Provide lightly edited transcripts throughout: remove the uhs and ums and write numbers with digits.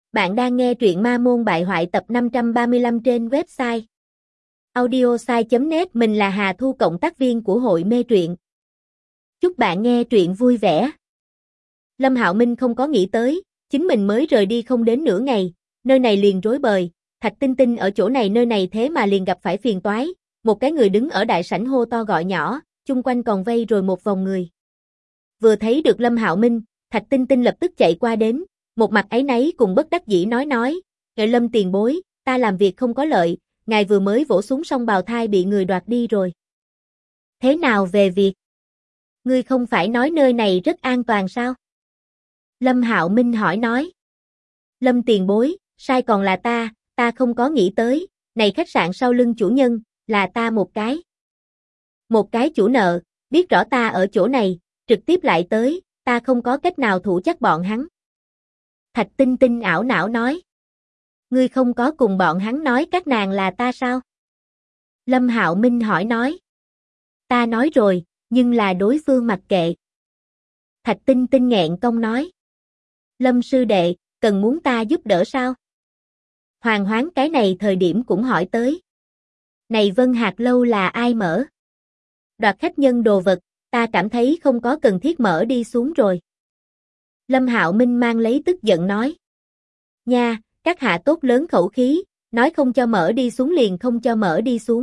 Bạn đang nghe truyện Ma Môn Bại Hoại tập 535 trên website audiosai.net. Mình là Hà Thu, cộng tác viên của hội mê truyện. Chúc bạn nghe truyện vui vẻ. Lâm Hạo Minh không có nghĩ tới, chính mình mới rời đi không đến nửa ngày, nơi này liền rối bời, Thạch Tinh Tinh ở chỗ này nơi này thế mà liền gặp phải phiền toái, một cái người đứng ở đại sảnh hô to gọi nhỏ, chung quanh còn vây rồi một vòng người. Vừa thấy được Lâm Hạo Minh, Thạch Tinh Tinh lập tức chạy qua đến, một mặt áy náy cùng bất đắc dĩ nói, "Ngài Lâm tiền bối, ta làm việc không có lợi, ngài vừa mới vỗ xuống song bào thai bị người đoạt đi rồi." "Thế nào về việc? Ngươi không phải nói nơi này rất an toàn sao?" Lâm Hạo Minh hỏi nói. "Lâm tiền bối, sai còn là ta không có nghĩ tới, này khách sạn sau lưng chủ nhân, là ta một cái chủ nợ, biết rõ ta ở chỗ này, trực tiếp lại tới, ta không có cách nào thủ chắc bọn hắn." Thạch Tinh Tinh ảo não nói. "Ngươi không có cùng bọn hắn nói các nàng là ta sao?" Lâm Hạo Minh hỏi nói. "Ta nói rồi, nhưng là đối phương mặc kệ." Thạch Tinh Tinh nghẹn cong nói. "Lâm sư đệ, cần muốn ta giúp đỡ sao?" Hoàng Hoáng cái này thời điểm cũng hỏi tới. "Này Vân Hạc lâu là ai mở? Đoạt khách nhân đồ vật, ta cảm thấy không có cần thiết mở đi xuống rồi." Lâm Hạo Minh mang lấy tức giận nói. "Nha, các hạ tốt lớn khẩu khí, nói không cho mở đi xuống liền không cho mở đi xuống."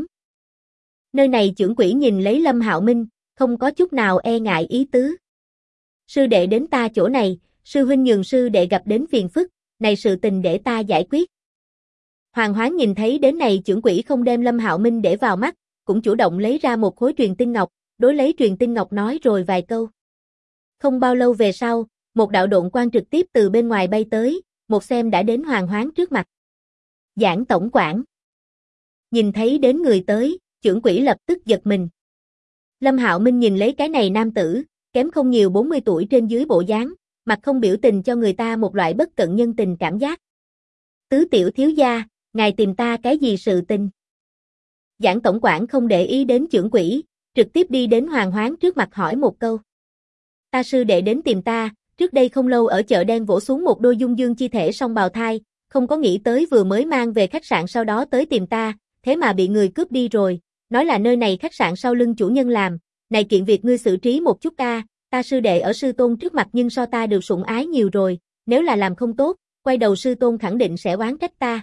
Nơi này chưởng quỷ nhìn lấy Lâm Hạo Minh, không có chút nào e ngại ý tứ. "Sư đệ đến ta chỗ này, sư huynh nhường sư đệ gặp đến phiền phức, này sự tình để ta giải quyết." Hoàng Hoáng nhìn thấy đến này chưởng quỷ không đem Lâm Hạo Minh để vào mắt, cũng chủ động lấy ra một khối truyền tinh ngọc, đối lấy truyền tinh ngọc nói rồi vài câu. Không bao lâu về sau, một đạo độn quang trực tiếp từ bên ngoài bay tới, một xem đã đến Hoàng Hoáng trước mặt. "Giảng tổng quản." Nhìn thấy đến người tới, chưởng quỷ lập tức giật mình. Lâm Hạo Minh nhìn lấy cái này nam tử, kém không nhiều 40 tuổi trên dưới bộ dáng, mặt không biểu tình cho người ta một loại bất cận nhân tình cảm giác. "Tứ tiểu thiếu gia, ngài tìm ta cái gì sự tình?" Giảng tổng quản không để ý đến chưởng quỷ, trực tiếp đi đến Hoàng Hoáng trước mặt hỏi một câu. "Ta sư đệ đến tìm ta, trước đây không lâu ở chợ đen vỗ xuống một đôi dung dương chi thể song bào thai, không có nghĩ tới vừa mới mang về khách sạn sau đó tới tìm ta, thế mà bị người cướp đi rồi, nói là nơi này khách sạn sau lưng chủ nhân làm, này kiện việc ngươi xử trí một chút ta sư đệ ở sư tôn trước mặt nhưng so ta được sủng ái nhiều rồi, nếu là làm không tốt, quay đầu sư tôn khẳng định sẽ oán trách ta."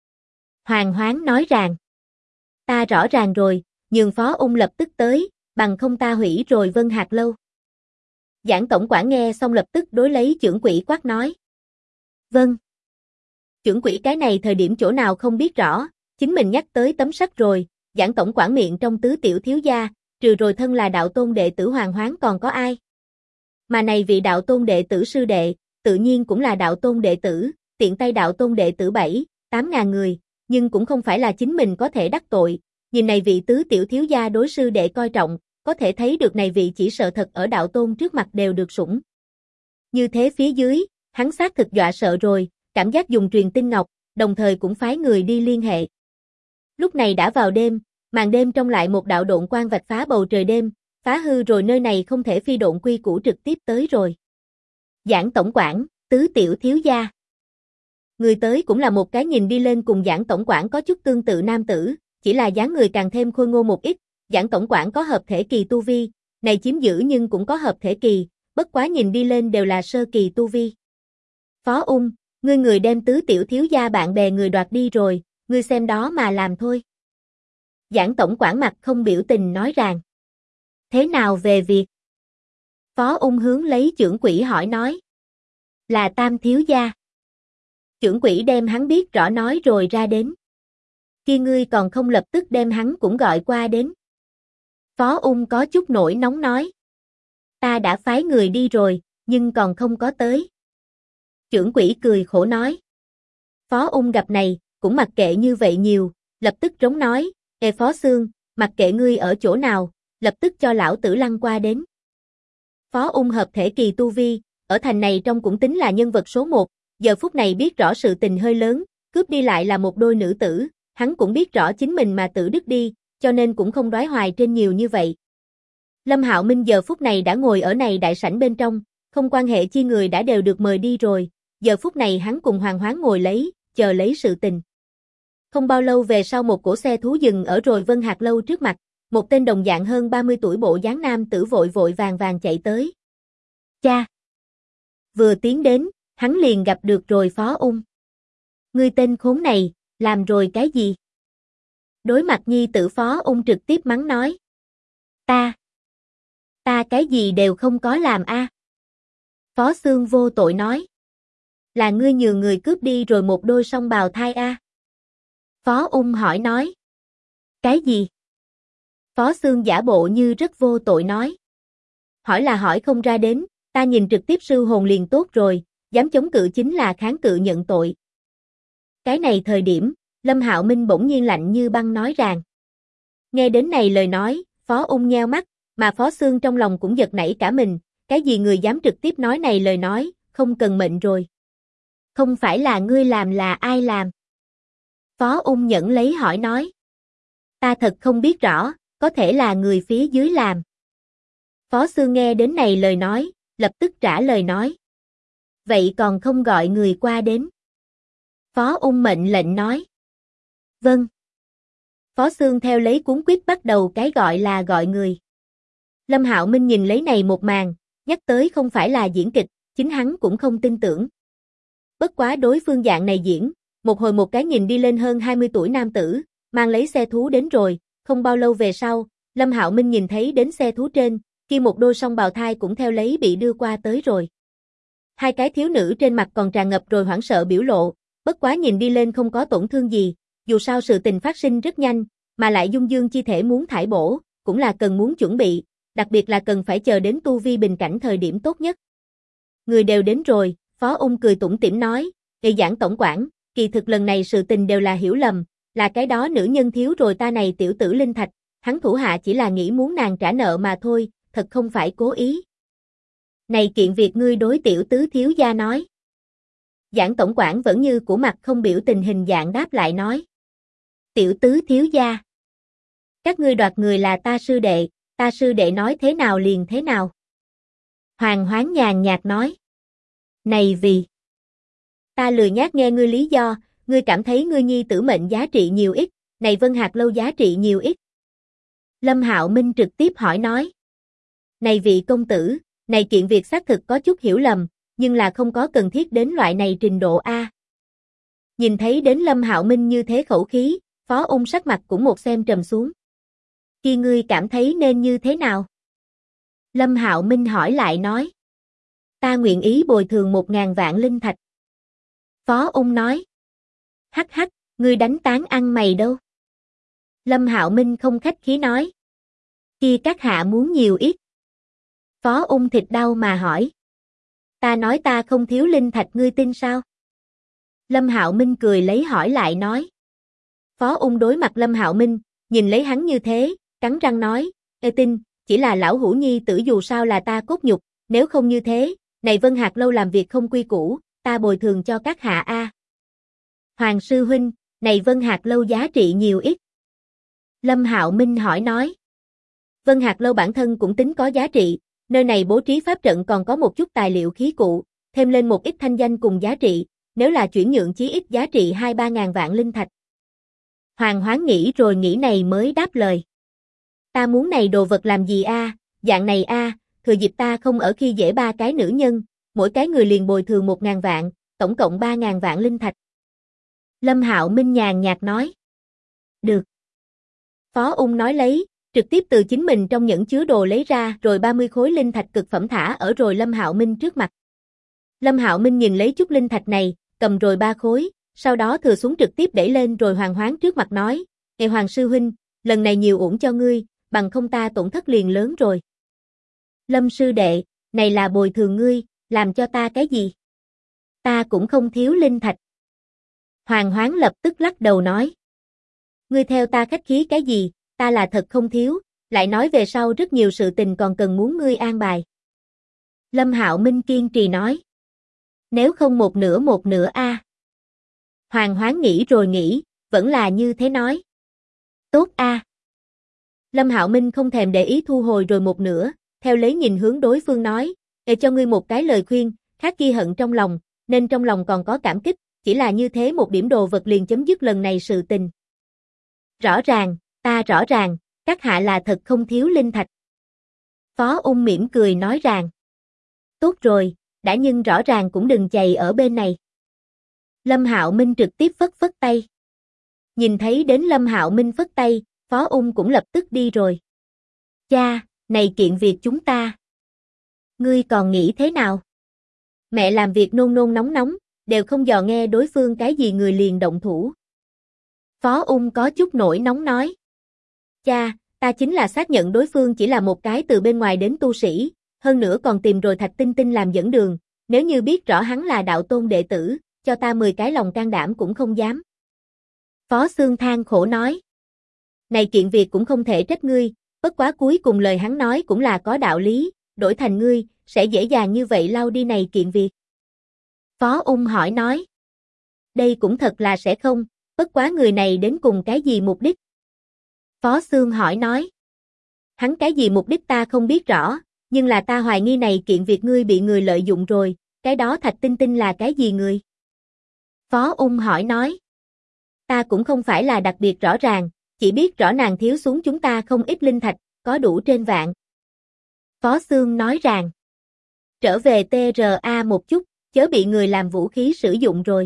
Hoàng Hoáng nói rằng. "Ta rõ ràng rồi, nhường Phó Ung lập tức tới, bằng không ta hủy rồi Vân Hạc lâu." Giảng tổng quản nghe xong lập tức đối lấy chưởng quỷ quát nói. "Vâng." Chưởng quỷ cái này thời điểm chỗ nào không biết rõ, chính mình nhắc tới tấm sắt rồi, giảng tổng quản miệng trong tứ tiểu thiếu gia, trừ rồi thân là đạo tôn đệ tử Hoàng Hoáng còn có ai. Mà này vị đạo tôn đệ tử sư đệ, tự nhiên cũng là đạo tôn đệ tử, tiện tay đạo tôn đệ tử 7-8 ngàn người, nhưng cũng không phải là chính mình có thể đắc tội, nhìn này vị tứ tiểu thiếu gia đối sư đệ coi trọng, có thể thấy được này vị chỉ sợ thật ở đạo tôn trước mặt đều được sủng. Như thế phía dưới, hắn xác thực dọa sợ rồi, cảm giác dùng truyền tinh ngọc, đồng thời cũng phái người đi liên hệ. Lúc này đã vào đêm, màn đêm trong lại một đạo độn quang vạch phá bầu trời đêm, phá hư rồi nơi này không thể phi độn quy củ trực tiếp tới rồi. Giảng tổng quản, tứ tiểu thiếu gia. Người tới cũng là một cái nhìn đi lên cùng giảng tổng quản có chút tương tự nam tử, chỉ là dáng người càng thêm khôi ngô một ít, giảng tổng quản có hợp thể kỳ tu vi, này chiếm giữ nhưng cũng có hợp thể kỳ, bất quá nhìn đi lên đều là sơ kỳ tu vi. "Phó Ung, ngươi người đem tứ tiểu thiếu gia bạn bè người đoạt đi rồi, ngươi xem đó mà làm thôi." Giảng tổng quản mặt không biểu tình nói rằng. "Thế nào về việc?" Phó Ung hướng lấy chưởng quỷ hỏi nói. "Là Tam thiếu gia." Chưởng quỷ đem hắn biết rõ nói rồi ra đến. "Kia ngươi còn không lập tức đem hắn cũng gọi qua đến." Phó Ung có chút nổi nóng nói. "Ta đã phái người đi rồi, nhưng còn không có tới." Chưởng quỷ cười khổ nói. Phó Ung gặp này, cũng mặc kệ như vậy nhiều, lập tức trống nói, "Ê Phó Xương, mặc kệ ngươi ở chỗ nào, lập tức cho lão tử lăn qua đến." Phó Ung hợp thể kỳ tu vi, ở thành này trong cũng tính là nhân vật số 1, giờ phút này biết rõ sự tình hơi lớn, cướp đi lại là một đôi nữ tử, hắn cũng biết rõ chính mình mà tự đứt đi, cho nên cũng không đoái hoài trên nhiều như vậy. Lâm Hạo Minh giờ phút này đã ngồi ở này đại sảnh bên trong, không quan hệ chi người đã đều được mời đi rồi, giờ phút này hắn cùng Hoàng Hoán ngồi lấy, chờ lấy sự tình. Không bao lâu về sau một cỗ xe thú dừng ở rồi Vân Hạc Lâu trước mặt, một tên đồng dạng hơn 30 tuổi bộ dáng nam tử vội vội vàng vàng chạy tới. Cha! Vừa tiến đến, hắn liền gặp được rồi Phó Ung. Ngươi tên khốn này, làm rồi cái gì? Đối mặt nhi tử Phó Ung trực tiếp mắng nói. Ta cái gì đều không có làm a. Phó Xương vô tội nói. Là ngươi nhường người cướp đi rồi một đôi song bào thai a. Phó Ung hỏi nói. Cái gì? Phó Xương giả bộ như rất vô tội nói. Hỏi là hỏi không ra đến, ta nhìn trực tiếp sư hồn liền tốt rồi, dám chống cự chính là kháng cự nhận tội. Cái này thời điểm, Lâm Hạo Minh bỗng nhiên lạnh như băng nói rằng. Nghe đến này lời nói, Phó Ung nheo mắt, mà Phó Xương trong lòng cũng giật nảy cả mình, cái gì người dám trực tiếp nói này lời nói, không cần mệnh rồi. Không phải là ngươi làm là ai làm? Phó Ung nhẫn lấy hỏi nói. Ta thật không biết rõ, có thể là người phía dưới làm. Phó Xương nghe đến này lời nói, lập tức trả lời nói. Vậy còn không gọi người qua đến. Phó Ung mệnh lệnh nói. Vâng. Phó Xương theo lấy cuốn quyết bắt đầu cái gọi là gọi người. Lâm Hạo Minh nhìn lấy này một màn, nhắc tới không phải là diễn kịch, chính hắn cũng không tin tưởng. Bất quá đối phương dạng này diễn, một hồi một cái nhìn đi lên hơn 20 tuổi nam tử, mang lấy xe thú đến rồi, không bao lâu về sau, Lâm Hạo Minh nhìn thấy đến xe thú trên, kia một đôi song bào thai cũng theo lấy bị đưa qua tới rồi. Hai cái thiếu nữ trên mặt còn tràn ngập rồi hoảng sợ biểu lộ, bất quá nhìn đi lên không có tổn thương gì, dù sao sự tình phát sinh rất nhanh, mà lại dung dương chi thể muốn thải bổ, cũng là cần muốn chuẩn bị, đặc biệt là cần phải chờ đến tu vi bình cảnh thời điểm tốt nhất. Người đều đến rồi, Phó Ung cười tủm tỉm nói, Giảng tổng quản, kỳ thực lần này sự tình đều là hiểu lầm, là cái đó nữ nhân thiếu rồi ta này tiểu tử linh thạch, hắn thủ hạ chỉ là nghĩ muốn nàng trả nợ mà thôi, thật không phải cố ý. Này kiện việc ngươi đối tiểu tứ thiếu gia nói. Giảng tổng quản vẫn như của mặt không biểu tình hình dạng đáp lại nói. Tiểu tứ thiếu gia. Các ngươi đoạt người là ta sư đệ nói thế nào liền thế nào. Hoàng Hoán nhàn nhạt nói. Này vì. Ta lười nhác nghe ngươi lý do, ngươi cảm thấy ngươi nhi tử mệnh giá trị nhiều ít, này Vân Hạc Lâu giá trị nhiều ít. Lâm Hạo Minh trực tiếp hỏi nói. Này vị công tử, này kiện việc xác thực có chút hiểu lầm, nhưng là không có cần thiết đến loại này trình độ A. Nhìn thấy đến Lâm Hạo Minh như thế khẩu khí, Phó Ung sắc mặt cũng một xem trầm xuống. Khi ngươi cảm thấy nên như thế nào? Lâm Hạo Minh hỏi lại nói. Ta nguyện ý bồi thường 1.000 vạn linh thạch. Phó Ung nói. Hắc hắc, ngươi đánh tán ăn mày đâu? Lâm Hạo Minh không khách khí nói. Kia các hạ muốn nhiều ít. Phó Ung thịt đau mà hỏi. Ta nói ta không thiếu linh thạch ngươi tin sao? Lâm Hạo Minh cười lấy hỏi lại nói. Phó Ung đối mặt Lâm Hạo Minh, nhìn lấy hắn như thế, cắn răng nói, tin, chỉ là lão hữu nhi tử dù sao là ta cốt nhục, nếu không như thế, này Vân Hạc Lâu làm việc không quy củ, ta bồi thường cho các hạ A. Hoàng sư huynh, này Vân Hạc Lâu giá trị nhiều ít. Lâm Hạo Minh hỏi nói. Vân Hạc Lâu bản thân cũng tính có giá trị, nơi này bố trí pháp trận còn có một chút tài liệu khí cụ, thêm lên một ít thanh danh cùng giá trị, nếu là chuyển nhượng chí ít giá trị 2-3 ngàn vạn linh thạch. Hoàng Hoán nghĩ rồi nghĩ này mới đáp lời. Ta muốn này đồ vật làm gì a? Dạng này a, thừa dịp ta không ở khi dễ 3 cái nữ nhân, mỗi cái người liền bồi thường 1.000 vạn, tổng cộng 3.000 vạn linh thạch. Lâm Hạo Minh nhàn nhạt nói. Được. Phó Ung nói lấy, trực tiếp từ chính mình trong nhẫn chứa đồ lấy ra rồi 30 khối linh thạch cực phẩm thả ở rồi Lâm Hạo Minh trước mặt. Lâm Hạo Minh nhìn lấy chút linh thạch này, cầm rồi 3 khối, sau đó thừa xuống trực tiếp đẩy lên rồi Hoàng Hoán trước mặt nói, Hoàng sư huynh, lần này nhiều uổng cho ngươi, bằng không ta tổn thất liền lớn rồi. Lâm sư đệ, này là bồi thường ngươi, làm cho ta cái gì? Ta cũng không thiếu linh thạch. Hoàng Hoán lập tức lắc đầu nói. Ngươi theo ta khách khí cái gì, ta là thật không thiếu, lại nói về sau rất nhiều sự tình còn cần muốn ngươi an bài. Lâm Hạo Minh kiên trì nói. Nếu không một nửa a. Hoàng Hoán nghĩ rồi nghĩ, vẫn là như thế nói. Tốt a. Lâm Hạo Minh không thèm để ý thu hồi rồi một nửa, theo lấy nhìn hướng đối phương nói, để cho ngươi một cái lời khuyên, khác ghi hận trong lòng, nên trong lòng còn có cảm kích, chỉ là như thế một điểm đồ vật liền chấm dứt lần này sự tình. Rõ ràng, ta rõ ràng, các hạ là thật không thiếu linh thạch. Phó Ung mỉm cười nói rằng, tốt rồi, đã nhưng rõ ràng cũng đừng chày ở bên này. Lâm Hạo Minh trực tiếp phất phất tay. Nhìn thấy đến Lâm Hạo Minh phất tay, Phó Ung cũng lập tức đi rồi. Cha, này kiện việc chúng ta. Ngươi còn nghĩ thế nào? Mẹ làm việc nôn nôn nóng nóng, đều không dò nghe đối phương cái gì người liền động thủ. Phó Ung có chút nổi nóng nói. Cha, ta chính là xác nhận đối phương chỉ là một cái từ bên ngoài đến tu sĩ, hơn nữa còn tìm rồi Thạch Tinh Tinh làm dẫn đường, nếu như biết rõ hắn là đạo tôn đệ tử, cho ta 10 cái lòng can đảm cũng không dám. Phó Xương than khổ nói. Này kiện việc cũng không thể trách ngươi, bất quá cuối cùng lời hắn nói cũng là có đạo lý, đổi thành ngươi, sẽ dễ dàng như vậy lau đi này kiện việc. Phó Ung hỏi nói. Đây cũng thật là sẽ không, bất quá người này đến cùng cái gì mục đích? Phó Xương hỏi nói. Hắn cái gì mục đích ta không biết rõ, nhưng là ta hoài nghi này kiện việc ngươi bị người lợi dụng rồi, cái đó Thạch Tinh Tinh là cái gì người? Phó Ung hỏi nói. Ta cũng không phải là đặc biệt rõ ràng, chỉ biết rõ nàng thiếu xuống chúng ta không ít linh thạch, có đủ trên vạn. Phó Xương nói rằng. Trở về TRA một chút, chớ bị người làm vũ khí sử dụng rồi.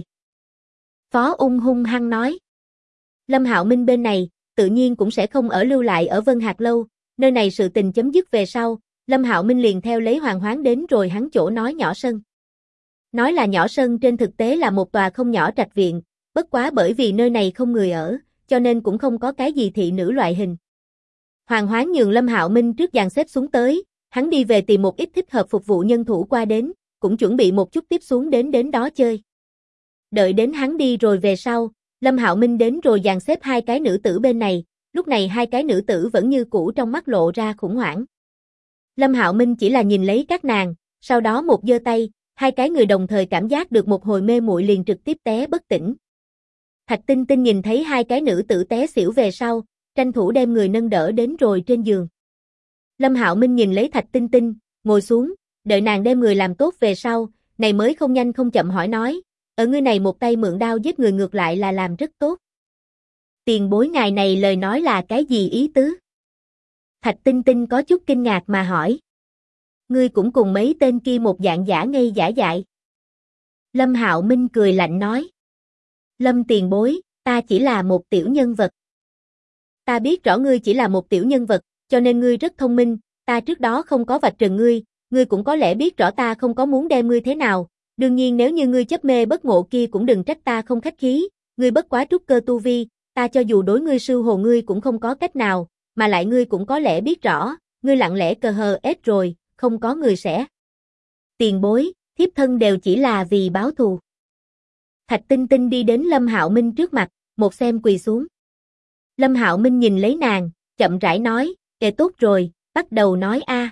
Phó Ung hung hăng nói. Lâm Hạo Minh bên này, tự nhiên cũng sẽ không ở lưu lại ở Vân Hạc Lâu, nơi này sự tình chấm dứt về sau, Lâm Hạo Minh liền theo lấy Hoàng Hoán đến rồi hắn chỗ nói nhỏ sân. Nói là nhỏ sân trên thực tế là một tòa không nhỏ trạch viện, bất quá bởi vì nơi này không người ở, cho nên cũng không có cái gì thị nữ loại hình. Hoàng Hoán nhường Lâm Hạo Minh trước dàn xếp xuống tới, hắn đi về tìm một ít thích hợp phục vụ nhân thủ qua đến, cũng chuẩn bị một chút tiếp xuống đến đó chơi. Đợi đến hắn đi rồi về sau, Lâm Hạo Minh đến rồi dàn xếp hai cái nữ tử bên này, lúc này hai cái nữ tử vẫn như cũ trong mắt lộ ra khủng hoảng. Lâm Hạo Minh chỉ là nhìn lấy các nàng, sau đó một giơ tay, hai cái người đồng thời cảm giác được một hồi mê muội liền trực tiếp té bất tỉnh. Thạch Tinh Tinh nhìn thấy hai cái nữ tử té xỉu về sau, tranh thủ đem người nâng đỡ đến rồi trên giường. Lâm Hạo Minh nhìn lấy Thạch Tinh Tinh, ngồi xuống, đợi nàng đem người làm tốt về sau, này mới không nhanh không chậm hỏi nói, ở ngươi này một tay mượn đao giết người ngược lại là làm rất tốt. Tiền bối ngài này lời nói là cái gì ý tứ? Thạch Tinh Tinh có chút kinh ngạc mà hỏi. Ngươi cũng cùng mấy tên kia một dạng giả ngây giả dại. Lâm Hạo Minh cười lạnh nói. Lâm tiền bối, ta chỉ là một tiểu nhân vật. Ta biết rõ ngươi chỉ là một tiểu nhân vật, cho nên ngươi rất thông minh, ta trước đó không có vạch trần ngươi, ngươi cũng có lẽ biết rõ ta không có muốn đem ngươi thế nào, đương nhiên nếu như ngươi chấp mê bất ngộ kia cũng đừng trách ta không khách khí, ngươi bất quá trúc cơ tu vi, ta cho dù đối ngươi sư hồ ngươi cũng không có cách nào, mà lại ngươi cũng có lẽ biết rõ, ngươi lặng lẽ cờ hờ ết rồi, không có người sẽ. Tiền bối, thiếp thân đều chỉ là vì báo thù. Thạch Tinh Tinh đi đến Lâm Hạo Minh trước mặt, một xem quỳ xuống. Lâm Hạo Minh nhìn lấy nàng, chậm rãi nói, tốt rồi, bắt đầu nói a.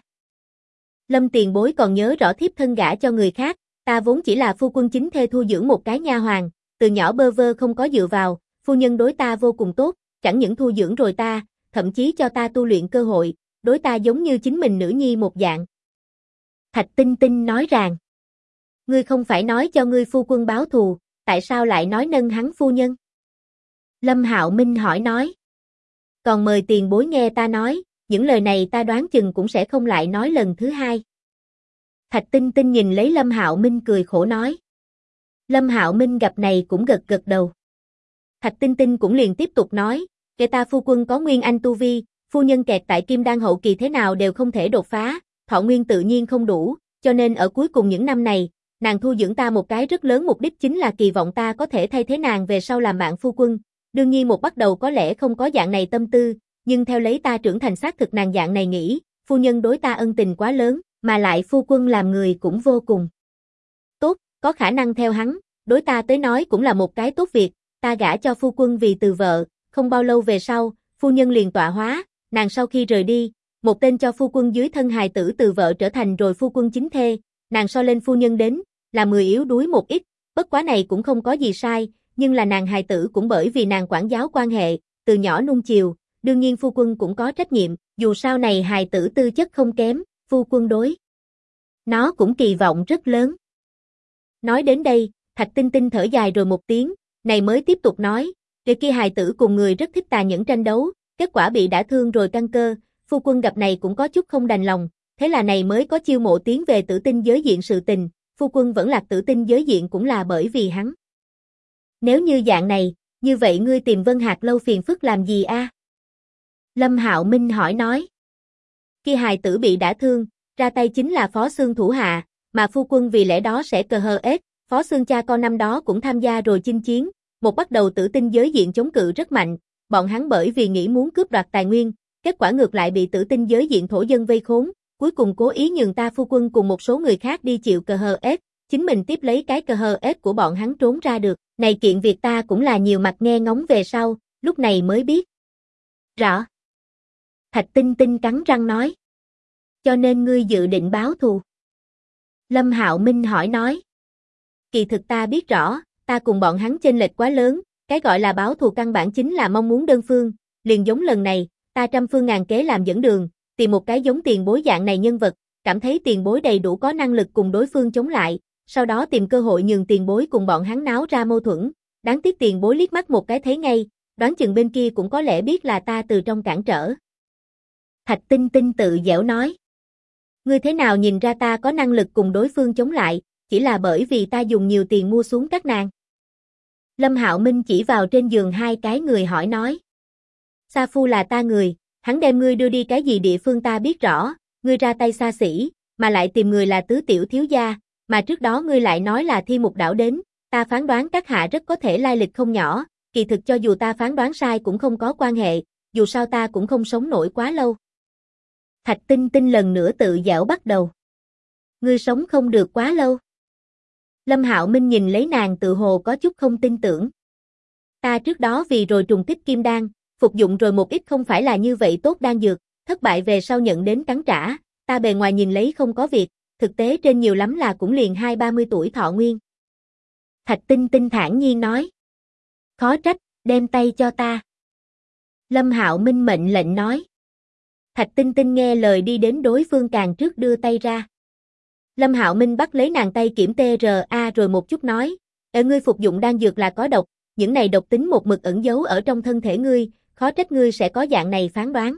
Lâm tiền bối còn nhớ rõ thiếp thân gả cho người khác, ta vốn chỉ là phu quân chính thê thu dưỡng một cái nha hoàn, từ nhỏ bơ vơ không có dựa vào, phu nhân đối ta vô cùng tốt, chẳng những thu dưỡng rồi ta, thậm chí cho ta tu luyện cơ hội, đối ta giống như chính mình nữ nhi một dạng. Thạch Tinh Tinh nói rằng, ngươi không phải nói cho ngươi phu quân báo thù, tại sao lại nói nâng hắn phu nhân? Lâm Hạo Minh hỏi nói, còn mời tiền bối nghe ta nói, những lời này ta đoán chừng cũng sẽ không lại nói lần thứ hai. Thạch Tinh Tinh nhìn lấy Lâm Hạo Minh cười khổ nói. Lâm Hạo Minh gặp này cũng gật gật đầu. Thạch Tinh Tinh cũng liền tiếp tục nói, kể ta phu quân có nguyên anh tu vi, phu nhân kẹt tại kim đan hậu kỳ thế nào đều không thể đột phá, thọ nguyên tự nhiên không đủ, cho nên ở cuối cùng những năm này, nàng thu dưỡng ta một cái rất lớn mục đích chính là kỳ vọng ta có thể thay thế nàng về sau làm bạn phu quân. Đương nhiên một bắt đầu có lẽ không có dạng này tâm tư, nhưng theo lấy ta trưởng thành xác thực nàng dạng này nghĩ, phu nhân đối ta ân tình quá lớn, mà lại phu quân làm người cũng vô cùng tốt, có khả năng theo hắn, đối ta tới nói cũng là một cái tốt việc, ta gả cho phu quân vì từ vợ, không bao lâu về sau, phu nhân liền tọa hóa, nàng sau khi rời đi, một tên cho phu quân dưới thân hài tử từ vợ trở thành rồi phu quân chính thê, nàng so lên phu nhân đến, là người yếu đuối một ít, bất quá này cũng không có gì sai, nhưng là nàng hài tử cũng bởi vì nàng quản giáo quan hệ, từ nhỏ nuông chiều, đương nhiên phu quân cũng có trách nhiệm, dù sau này hài tử tư chất không kém, phu quân đối nó cũng kỳ vọng rất lớn. Nói đến đây, Thạch Tinh Tinh thở dài rồi một tiếng, này mới tiếp tục nói, người kia hài tử cùng người rất thích tà nhẫn tranh đấu, kết quả bị đả thương rồi căn cơ, phu quân gặp này cũng có chút không đành lòng, thế là này mới có chiêu mộ tiến về tử tinh giới diện sự tình, phu quân vẫn lạc tử tinh giới diện cũng là bởi vì hắn. Nếu như dạng này, như vậy ngươi tìm Vân Hạc lâu phiền phức làm gì a? Lâm Hạo Minh hỏi nói. Kia hài tử bị đả thương, ra tay chính là Phó Xương thủ hạ, mà phu quân vì lẽ đó sẽ cờ hờ ết, Phó Xương cha con năm đó cũng tham gia rồi chinh chiến, một bắt đầu tử tinh giới diện chống cự rất mạnh, bọn hắn bởi vì nghĩ muốn cướp đoạt tài nguyên, kết quả ngược lại bị tử tinh giới diện thổ dân vây khốn, cuối cùng cố ý nhường ta phu quân cùng một số người khác đi chịu cờ hờ ết, chính mình tiếp lấy cái cờ hờ ết của bọn hắn trốn ra được, này kiện việc ta cũng là nhiều mặt nghe ngóng về sau, lúc này mới biết. Rõ. Thạch Tinh Tinh cắn răng nói. Cho nên ngươi dự định báo thù. Lâm Hạo Minh hỏi nói. Kỳ thực ta biết rõ, ta cùng bọn hắn chênh lệch quá lớn, cái gọi là báo thù căn bản chính là mong muốn đơn phương, liền giống lần này, ta trăm phương ngàn kế làm dẫn đường, tìm một cái giống tiền bối dạng này nhân vật, cảm thấy tiền bối đầy đủ có năng lực cùng đối phương chống lại, sau đó tìm cơ hội nhường tiền bối cùng bọn hắn náo ra mâu thuẫn, đáng tiếc tiền bối liếc mắt một cái thấy ngay, đoán chừng bên kia cũng có lẽ biết là ta từ trong cản trở. Thạch Tinh Tinh tự giễu nói. Ngươi thế nào nhìn ra ta có năng lực cùng đối phương chống lại, chỉ là bởi vì ta dùng nhiều tiền mua xuống các nàng. Lâm Hạo Minh chỉ vào trên giường hai cái người hỏi nói. Sa Phu là ta người, hắn đem ngươi đưa đi cái gì địa phương ta biết rõ, ngươi ra tay xa xỉ, mà lại tìm người là tứ tiểu thiếu gia, mà trước đó ngươi lại nói là Thi Mục Đảo đến, ta phán đoán các hạ rất có thể lai lịch không nhỏ, kỳ thực cho dù ta phán đoán sai cũng không có quan hệ, dù sao ta cũng không sống nổi quá lâu. Thạch Tinh Tinh lần nữa tự giễu bắt đầu. Ngươi sống không được quá lâu. Lâm Hạo Minh nhìn lấy nàng tự hồ có chút không tin tưởng. Ta trước đó vì rồi trùng kích kim đan, phục dụng rồi một ít không phải là như vậy tốt đan dược, thất bại về sau nhận đến cắn trả, ta bề ngoài nhìn lấy không có việc, thực tế trên nhiều lắm là cũng liền 20-30 tuổi thọ nguyên. Thạch Tinh Tinh thản nhiên nói. Khó trách, đem tay cho ta. Lâm Hạo Minh mệnh lệnh nói. Thạch Tinh Tinh nghe lời đi đến đối phương càng trước đưa tay ra. Lâm Hạo Minh bắt lấy nàng tay kiểm TRA rồi một chút nói, ngươi phục dụng đan dược là có độc, những này độc tính một mực ẩn giấu ở trong thân thể ngươi, khó trách ngươi sẽ có dạng này phán đoán.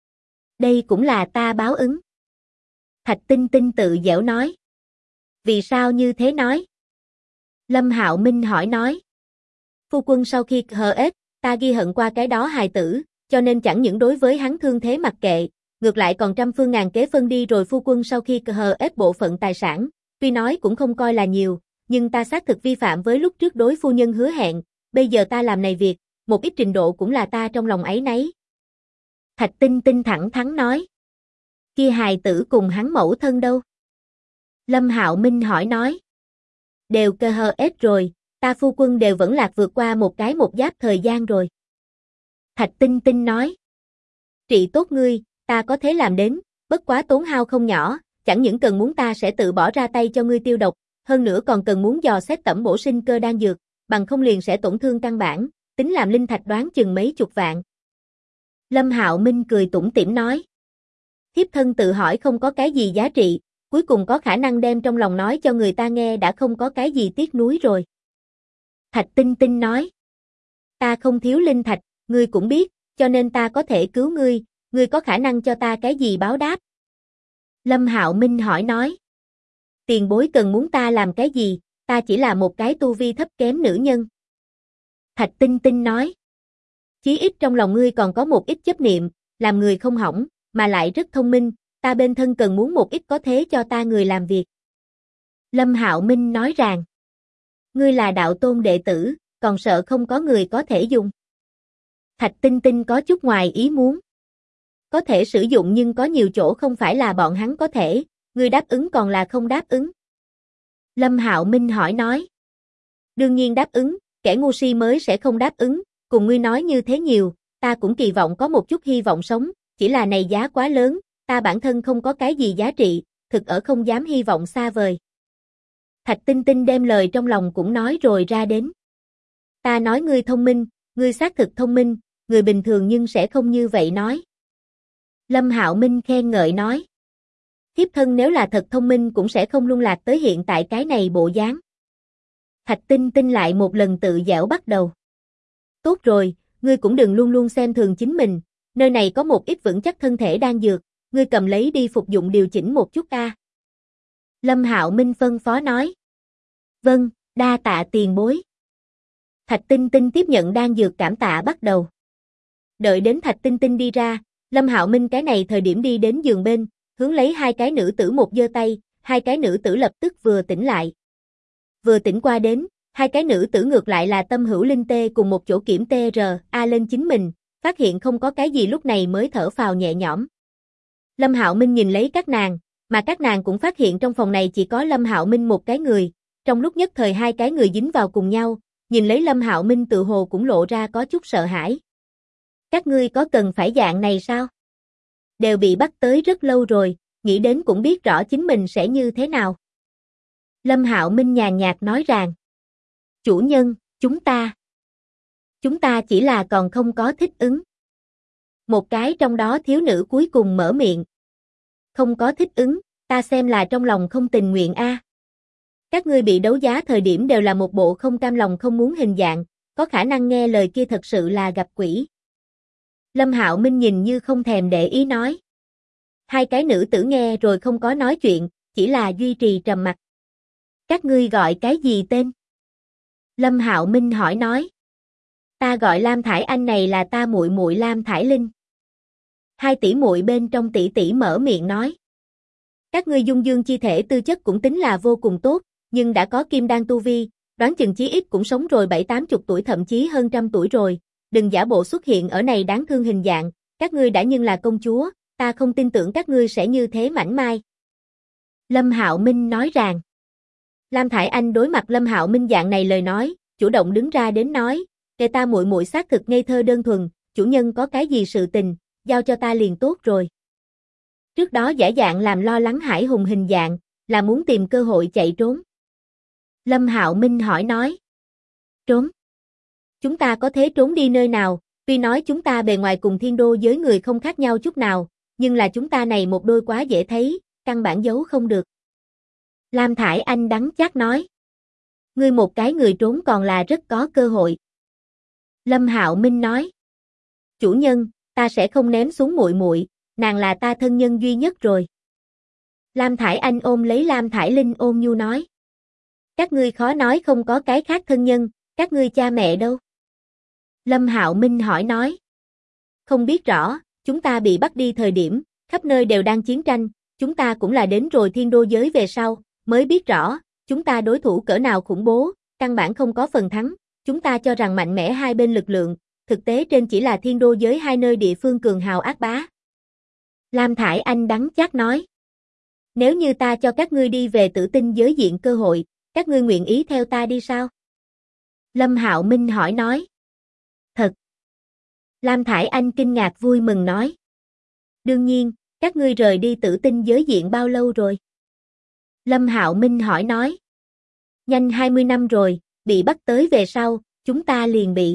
Đây cũng là ta báo ứng. Thạch Tinh Tinh tự giễu nói. Vì sao như thế nói? Lâm Hạo Minh hỏi nói. Phu quân sau khi hờ ết, ta ghi hận qua cái đó hài tử, cho nên chẳng những đối với hắn thương thế mặc kệ, ngược lại còn trăm phương ngàn kế phân đi rồi phu quân sau khi hờ ết bộ phận tài sản, tuy nói cũng không coi là nhiều, nhưng ta xác thực vi phạm với lúc trước đối phu nhân hứa hẹn, bây giờ ta làm này việc, một ít trình độ cũng là ta trong lòng áy náy. Thạch Tinh Tinh thẳng thắn nói. Kia hài tử cùng hắn mẫu thân đâu? Lâm Hạo Minh hỏi nói. Đều cơ hờ ết rồi, ta phu quân đều vẫn lạc vượt qua một cái một giáp thời gian rồi. Thạch Tinh Tinh nói. Trị tốt ngươi, ta có thể làm đến, bất quá tốn hao không nhỏ, chẳng những cần muốn ta sẽ tự bỏ ra tay cho ngươi tiêu độc, hơn nữa còn cần muốn dò xét tẩm bổ sinh cơ đan dược, bằng không liền sẽ tổn thương căn bản, tính làm linh thạch đoán chừng mấy chục vạn. Lâm Hạo Minh cười tủm tỉm nói. Thiếp thân tự hỏi không có cái gì giá trị, cuối cùng có khả năng đem trong lòng nói cho người ta nghe đã không có cái gì tiếc nuối rồi. Thạch Tinh Tinh nói. Ta không thiếu linh thạch, ngươi cũng biết, cho nên ta có thể cứu ngươi, ngươi có khả năng cho ta cái gì báo đáp? Lâm Hạo Minh hỏi nói. Tiền bối cần muốn ta làm cái gì, ta chỉ là một cái tu vi thấp kém nữ nhân. Thạch Tinh Tinh nói. Chí ít trong lòng ngươi còn có một ít chấp niệm, làm người không hỏng, mà lại rất thông minh, ta bên thân cần muốn một ít có thế cho ta người làm việc. Lâm Hạo Minh nói rằng. Ngươi là đạo tôn đệ tử, còn sợ không có người có thể dùng. Thạch Tinh Tinh có chút ngoài ý muốn. Có thể sử dụng nhưng có nhiều chỗ không phải là bọn hắn có thể, ngươi đáp ứng còn là không đáp ứng. Lâm Hạo Minh hỏi nói. Đương nhiên đáp ứng, kẻ ngu si mới sẽ không đáp ứng, cùng ngươi nói như thế nhiều, ta cũng kỳ vọng có một chút hy vọng sống, chỉ là này giá quá lớn, ta bản thân không có cái gì giá trị, thực ở không dám hy vọng xa vời. Thạch Tinh Tinh đem lời trong lòng cũng nói rồi ra đến. Ta nói ngươi thông minh, ngươi xác thực thông minh, người bình thường nhưng sẽ không như vậy nói. Lâm Hạo Minh khen ngợi nói. Thiếp thân nếu là thật thông minh cũng sẽ không lung lạc tới hiện tại cái này bộ dáng. Thạch Tinh Tinh lại một lần tự giễu bắt đầu. Tốt rồi, ngươi cũng đừng luôn luôn xem thường chính mình, nơi này có một ít vững chắc thân thể đan dược, ngươi cầm lấy đi phục dụng điều chỉnh một chút a. Lâm Hạo Minh phân phó nói. Vâng, đa tạ tiền bối. Thạch Tinh Tinh tiếp nhận đan dược cảm tạ bắt đầu. Đợi đến Thạch Tinh Tinh đi ra, Lâm Hạo Minh cái này thời điểm đi đến giường bên, hướng lấy hai cái nữ tử một giơ tay, hai cái nữ tử lập tức vừa tỉnh lại. Vừa tỉnh qua đến, hai cái nữ tử ngược lại là Tâm Hữu Linh tê cùng một chỗ kiểm TRA lên chính mình, phát hiện không có cái gì lúc này mới thở phào nhẹ nhõm. Lâm Hạo Minh nhìn lấy các nàng, mà các nàng cũng phát hiện trong phòng này chỉ có Lâm Hạo Minh một cái người, trong lúc nhất thời hai cái người dính vào cùng nhau, nhìn lấy Lâm Hạo Minh tự hồ cũng lộ ra có chút sợ hãi. Các ngươi có cần phải dạng này sao? Đều bị bắt tới rất lâu rồi, nghĩ đến cũng biết rõ chính mình sẽ như thế nào. Lâm Hạo Minh nhàn nhạt nói rằng, chủ nhân, chúng ta chỉ là còn không có thích ứng. Một cái trong đó thiếu nữ cuối cùng mở miệng. Không có thích ứng, ta xem là trong lòng không tình nguyện a. Các ngươi bị đấu giá thời điểm đều là một bộ không cam lòng không muốn hình dạng, có khả năng nghe lời kia thật sự là gặp quỷ. Lâm Hạo Minh nhìn như không thèm để ý nói. Hai cái nữ tử nghe rồi không có nói chuyện, chỉ là duy trì trầm mặc. Các ngươi gọi cái gì tên? Lâm Hạo Minh hỏi nói. Ta gọi Lam Thải Anh, này là ta muội muội Lam Thải Linh. Hai tỷ muội bên trong tỷ tỷ mở miệng nói. Các ngươi dung dương chi thể tư chất cũng tính là vô cùng tốt, nhưng đã có kim đan tu vi, đoán chừng chí ít cũng sống rồi 7-80 tuổi thậm chí hơn trăm tuổi rồi, đừng giả bộ xuất hiện ở này đáng thương hình dạng, các ngươi đã nhưng là công chúa, ta không tin tưởng các ngươi sẽ như thế mảnh mai. Lâm Hạo Minh nói rằng. Lam Thải Anh đối mặt Lâm Hạo Minh dạng này lời nói, chủ động đứng ra đến nói, kể ta muội muội xác thực ngây thơ đơn thuần, chủ nhân có cái gì sự tình, giao cho ta liền tốt rồi. Trước đó giả dạng làm lo lắng Hải Hùng hình dạng, là muốn tìm cơ hội chạy trốn. Lâm Hạo Minh hỏi nói. Trốn? Chúng ta có thể trốn đi nơi nào, tuy nói chúng ta bề ngoài cùng thiên đô giới người không khác nhau chút nào, nhưng là chúng ta này một đôi quá dễ thấy, căn bản giấu không được. Lam Thải Anh đắng chát nói. Ngươi một cái người trốn còn là rất có cơ hội. Lâm Hạo Minh nói. Chủ nhân, ta sẽ không ném xuống muội muội, nàng là ta thân nhân duy nhất rồi. Lam Thải Anh ôm lấy Lam Thải Linh ôn nhu nói. Các ngươi khó nói không có cái khác thân nhân, các ngươi cha mẹ đâu? Lâm Hạo Minh hỏi nói. Không biết rõ, chúng ta bị bắt đi thời điểm, khắp nơi đều đang chiến tranh, chúng ta cũng là đến rồi thiên đô giới về sau, mới biết rõ, chúng ta đối thủ cỡ nào khủng bố, căn bản không có phần thắng, chúng ta cho rằng mạnh mẽ hai bên lực lượng, thực tế trên chỉ là thiên đô giới hai nơi địa phương cường hào ác bá. Lam Thải Anh đắng chát nói. Nếu như ta cho các ngươi đi về Tử Tinh giới diện cơ hội, các ngươi nguyện ý theo ta đi sao? Lâm Hạo Minh hỏi nói. Thật. Lam Thải Anh kinh ngạc vui mừng nói. Đương nhiên, các ngươi rời đi Tử Tinh giới diện bao lâu rồi? Lâm Hạo Minh hỏi nói. Nhanh 20 năm rồi, bị bắt tới về sau, chúng ta liền bị.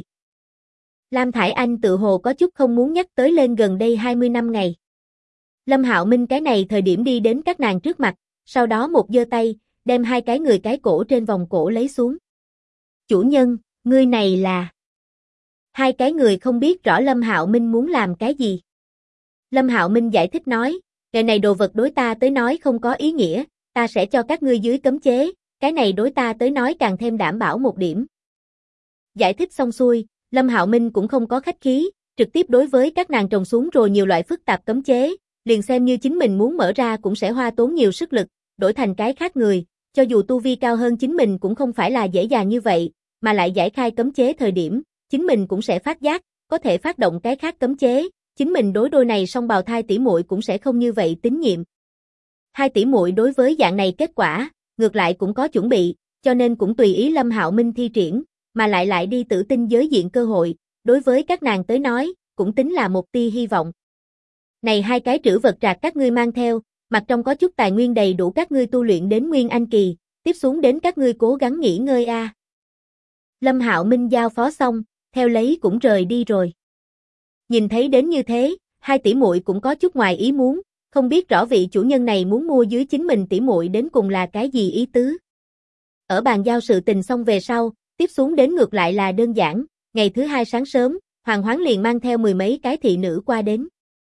Lam Thải Anh tự hồ có chút không muốn nhắc tới lên gần đây 20 năm ngày. Lâm Hạo Minh cái này thời điểm đi đến các nàng trước mặt, sau đó một giơ tay, đem hai cái người cái cổ trên vòng cổ lấy xuống. Chủ nhân, ngươi này là... Hai cái người không biết rõ Lâm Hạo Minh muốn làm cái gì. Lâm Hạo Minh giải thích nói, cái này đồ vật đối ta tới nói không có ý nghĩa, ta sẽ cho các ngươi dưới cấm chế, cái này đối ta tới nói càng thêm đảm bảo một điểm. Giải thích xong xuôi, Lâm Hạo Minh cũng không có khách khí, trực tiếp đối với các nàng trồng xuống rồi nhiều loại phức tạp cấm chế, liền xem như chính mình muốn mở ra cũng sẽ hoa tốn nhiều sức lực, đổi thành cái khác người, cho dù tu vi cao hơn chính mình cũng không phải là dễ dàng như vậy, mà lại giải khai cấm chế thời điểm, chính mình cũng sẽ phát giác, có thể phát động cái khác cấm chế, chính mình đối đôi này song bào thai tỷ muội cũng sẽ không như vậy tín nhiệm. Hai tỷ muội đối với dạng này kết quả, ngược lại cũng có chuẩn bị, cho nên cũng tùy ý Lâm Hạo Minh thi triển, mà lại đi Tử Tinh giới diện cơ hội, đối với các nàng tới nói, cũng tính là một tia hy vọng. Này hai cái trữ vật trạc các ngươi mang theo, mặt trong có chút tài nguyên đầy đủ các ngươi tu luyện đến Nguyên Anh kỳ, tiếp xuống đến các ngươi cố gắng nghỉ ngơi a. Lâm Hạo Minh giao phó xong, theo lấy cũng rời đi rồi. Nhìn thấy đến như thế, hai tỷ muội cũng có chút ngoài ý muốn, không biết rõ vị chủ nhân này muốn mua dưới chính mình tỷ muội đến cùng là cái gì ý tứ. Ở bàn giao sự tình xong về sau, tiếp xuống đến ngược lại là đơn giản, ngày thứ hai sáng sớm, Hoàng Hoán liền mang theo mười mấy cái thị nữ qua đến.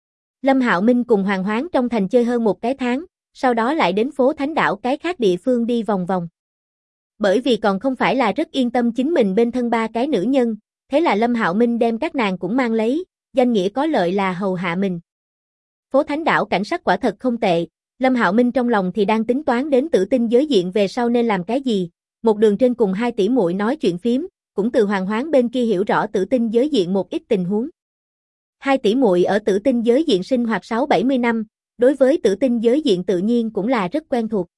Lâm Hạo Minh cùng Hoàng Hoán trong thành chơi hơn một cái tháng, sau đó lại đến phố Thánh Đảo cái khác địa phương đi vòng vòng. Bởi vì còn không phải là rất yên tâm chính mình bên thân ba cái nữ nhân, thế là Lâm Hạo Minh đem các nàng cũng mang lấy, danh nghĩa có lợi là hầu hạ mình. Phố Thánh Đảo cảnh sắc quả thật không tệ, Lâm Hạo Minh trong lòng thì đang tính toán đến Tử Tinh giới diện về sau nên làm cái gì, một đường trên cùng hai tỷ muội nói chuyện phím, cũng từ Hoàng Hoán bên kia hiểu rõ Tử Tinh giới diện một ít tình huống. Hai tỷ muội ở Tử Tinh giới diện sinh hoạt 6-70 năm, đối với Tử Tinh giới diện tự nhiên cũng là rất quen thuộc.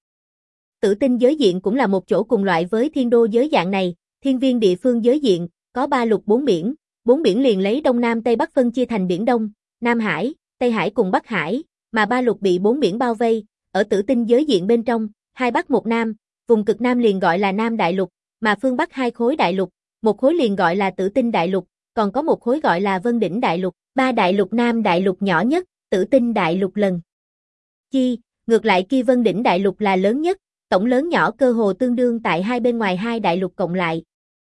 Tử Tinh giới diện cũng là một chỗ cùng loại với Thiên Đô giới dạng này, thiên viên địa phương giới diện, có 3 lục 4 biển liền lấy Đông Nam Tây Bắc phân chia thành Biển Đông, Nam Hải, Tây Hải cùng Bắc Hải, mà 3 lục bị 4 biển bao vây, ở Tử Tinh giới diện bên trong, 2 Bắc 1 Nam, vùng cực Nam liền gọi là Nam Đại Lục, mà phương Bắc 2 khối đại lục, một khối liền gọi là Tử Tinh Đại Lục, còn có một khối gọi là Vân Đỉnh Đại Lục, 3 đại lục Nam Đại Lục nhỏ nhất, Tử Tinh Đại Lục lần chi, ngược lại kia Vân Đỉnh Đại Lục là lớn nhất, tổng lớn nhỏ cơ hồ tương đương tại hai bên ngoài hai đại lục cộng lại.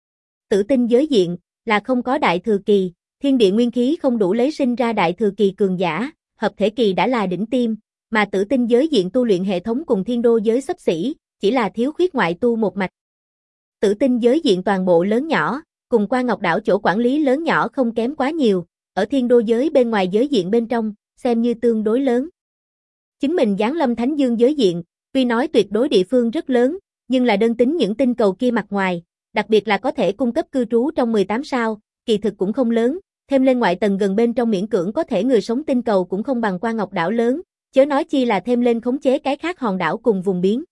Tử Tinh giới diện là không có đại thừa kỳ, thiên địa nguyên khí không đủ lấy sinh ra đại thừa kỳ cường giả, hợp thể kỳ đã là đỉnh tiêm, mà Tử Tinh giới diện tu luyện hệ thống cùng Thiên Đô giới xấp xỉ, chỉ là thiếu khuyết ngoại tu một mạch. Tử Tinh giới diện toàn bộ lớn nhỏ, cùng Qua Ngọc đảo chỗ quản lý lớn nhỏ không kém quá nhiều, ở Thiên Đô giới bên ngoài giới diện bên trong, xem như tương đối lớn. Chính mình giáng lâm Thánh Dương giới diện, tuy nói tuyệt đối địa phương rất lớn, nhưng là đơn tính những tinh cầu kia mặt ngoài, đặc biệt là có thể cung cấp cư trú trong 18 sao, kỳ thực cũng không lớn, thêm lên ngoại tầng gần bên trong miễn cưỡng có thể người sống tinh cầu cũng không bằng Qua Ngọc đảo lớn, chớ nói chi là thêm lên khống chế cái khác hòn đảo cùng vùng biển.